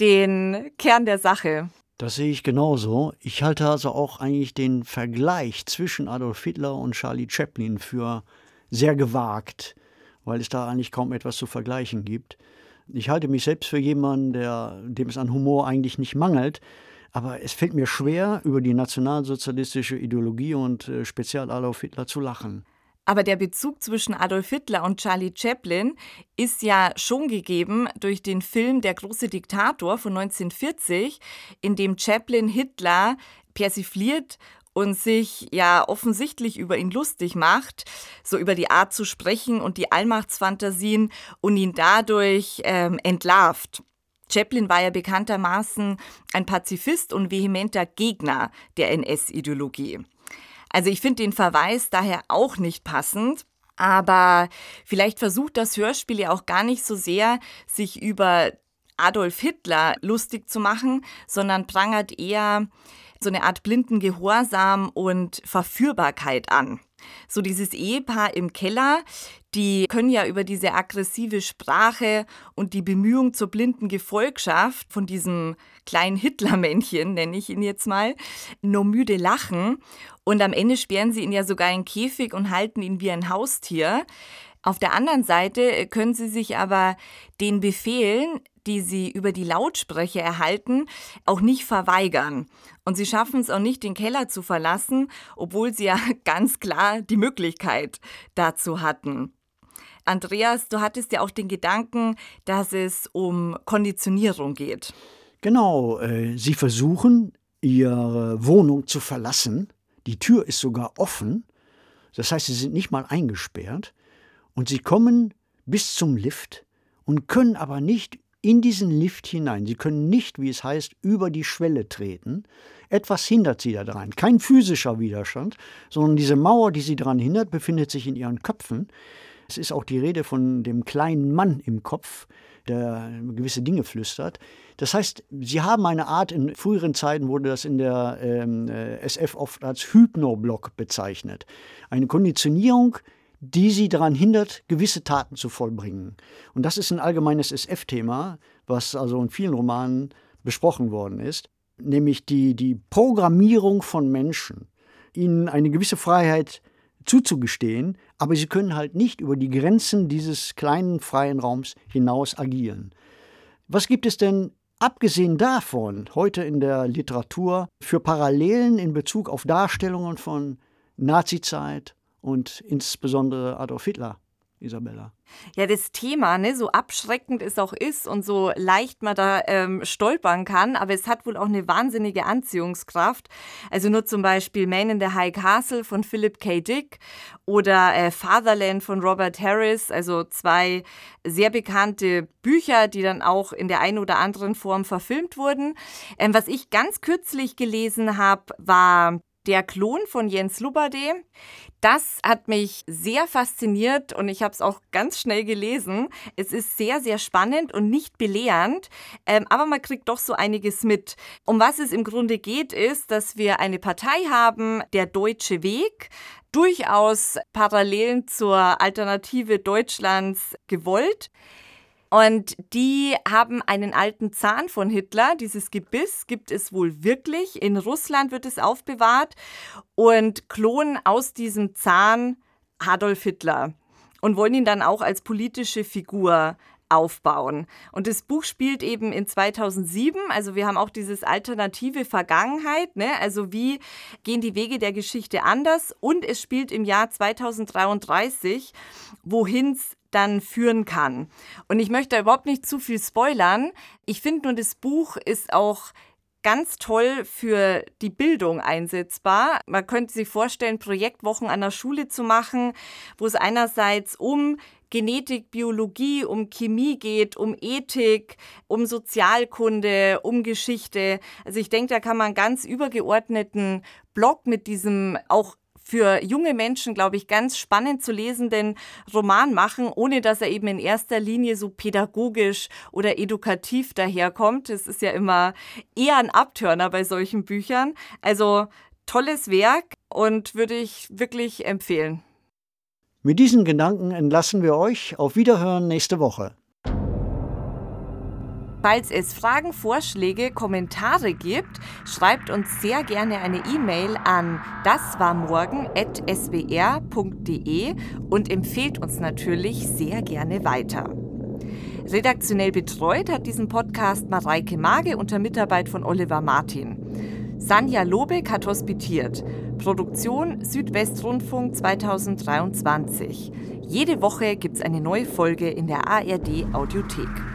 C: den Kern der Sache.
B: Das sehe ich genauso. Ich halte also auch eigentlich den Vergleich zwischen Adolf Hitler und Charlie Chaplin für sehr gewagt, weil es da eigentlich kaum etwas zu vergleichen gibt. Ich halte mich selbst für jemanden, der, dem es an Humor eigentlich nicht mangelt, aber es fällt mir schwer, über die nationalsozialistische Ideologie und äh, speziell Adolf Hitler zu lachen.
C: Aber der Bezug zwischen Adolf Hitler und Charlie Chaplin ist ja schon gegeben durch den Film Der große Diktator von neunzehnhundertvierzig, in dem Chaplin Hitler persifliert und sich ja offensichtlich über ihn lustig macht, so über die Art zu sprechen und die Allmachtsfantasien und ihn dadurch ähm, entlarvt. Chaplin war ja bekanntermaßen ein Pazifist und vehementer Gegner der N S-Ideologie. Also ich finde den Verweis daher auch nicht passend, aber vielleicht versucht das Hörspiel ja auch gar nicht so sehr, sich über Adolf Hitler lustig zu machen, sondern prangert eher so eine Art blinden Gehorsam und Verführbarkeit an. So dieses Ehepaar im Keller, die können ja über diese aggressive Sprache und die Bemühung zur blinden Gefolgschaft von diesem kleinen Hitlermännchen, nenne ich ihn jetzt mal, nur müde lachen. Und am Ende sperren sie ihn ja sogar in einen Käfig und halten ihn wie ein Haustier. Auf der anderen Seite können sie sich aber den Befehlen, die sie über die Lautsprecher erhalten, auch nicht verweigern. Und sie schaffen es auch nicht, den Keller zu verlassen, obwohl sie ja ganz klar die Möglichkeit dazu hatten. Andreas, du hattest ja auch den Gedanken, dass es um Konditionierung geht.
B: Genau, äh, sie versuchen, ihre Wohnung zu verlassen. Die Tür ist sogar offen. Das heißt, sie sind nicht mal eingesperrt. Und sie kommen bis zum Lift und können aber nicht in diesen Lift hinein. Sie können nicht, wie es heißt, über die Schwelle treten. Etwas hindert sie daran. Kein physischer Widerstand, sondern diese Mauer, die sie daran hindert, befindet sich in ihren Köpfen. Es ist auch die Rede von dem kleinen Mann im Kopf, der gewisse Dinge flüstert. Das heißt, sie haben eine Art, in früheren Zeiten wurde das in der ähm, S F oft als Hypnoblock bezeichnet. Eine Konditionierung, die sie daran hindert, gewisse Taten zu vollbringen. Und das ist ein allgemeines S F-Thema, was also in vielen Romanen besprochen worden ist, nämlich die, die Programmierung von Menschen, ihnen eine gewisse Freiheit zuzugestehen, aber sie können halt nicht über die Grenzen dieses kleinen freien Raums hinaus agieren. Was gibt es denn, abgesehen davon, heute in der Literatur für Parallelen in Bezug auf Darstellungen von Nazizeit und insbesondere Adolf Hitler, Isabella?
C: Ja, das Thema, ne, so abschreckend es auch ist und so leicht man da ähm, stolpern kann, aber es hat wohl auch eine wahnsinnige Anziehungskraft. Also nur zum Beispiel Man in the High Castle von Philip K. Dick oder äh, Fatherland von Robert Harris, also zwei sehr bekannte Bücher, die dann auch in der einen oder anderen Form verfilmt wurden. Ähm, was ich ganz kürzlich gelesen habe, war Der Klon von Jens Lubade. Das hat mich sehr fasziniert und ich habe es auch ganz schnell gelesen. Es ist sehr, sehr spannend und nicht belehrend, ähm, aber man kriegt doch so einiges mit. Um was es im Grunde geht, ist, dass wir eine Partei haben, der Deutsche Weg, durchaus Parallelen zur Alternative Deutschlands gewollt. Und die haben einen alten Zahn von Hitler. Dieses Gebiss gibt es wohl wirklich. In Russland wird es aufbewahrt und klonen aus diesem Zahn Adolf Hitler und wollen ihn dann auch als politische Figur aufbauen. Und das Buch spielt eben in zweitausendsieben, also wir haben auch dieses alternative Vergangenheit, ne? Also wie gehen die Wege der Geschichte anders, und es spielt im Jahr zweitausenddreiunddreißig, wohin es dann führen kann. Und ich möchte da überhaupt nicht zu viel spoilern. Ich finde nur, das Buch ist auch ganz toll für die Bildung einsetzbar. Man könnte sich vorstellen, Projektwochen an der Schule zu machen, wo es einerseits um Genetik, Biologie, um Chemie geht, um Ethik, um Sozialkunde, um Geschichte. Also ich denke, da kann man einen ganz übergeordneten Block mit diesem auch für junge Menschen, glaube ich, ganz spannend zu lesenden Roman machen, ohne dass er eben in erster Linie so pädagogisch oder edukativ daherkommt. Das ist ja immer eher ein Abturner bei solchen Büchern. Also tolles Werk und würde ich wirklich empfehlen.
B: Mit diesen Gedanken entlassen wir euch. Auf Wiederhören nächste Woche.
C: Falls es Fragen, Vorschläge, Kommentare gibt, schreibt uns sehr gerne eine E-Mail an daswarmorgen at s w r punkt d e und empfehlt uns natürlich sehr gerne weiter. Redaktionell betreut hat diesen Podcast Mareike Mage unter Mitarbeit von Oliver Martin. Sanja Lobeck hat hospitiert. Produktion Südwestrundfunk zweitausenddreiundzwanzig. Jede Woche gibt es eine neue Folge in der A R D Audiothek.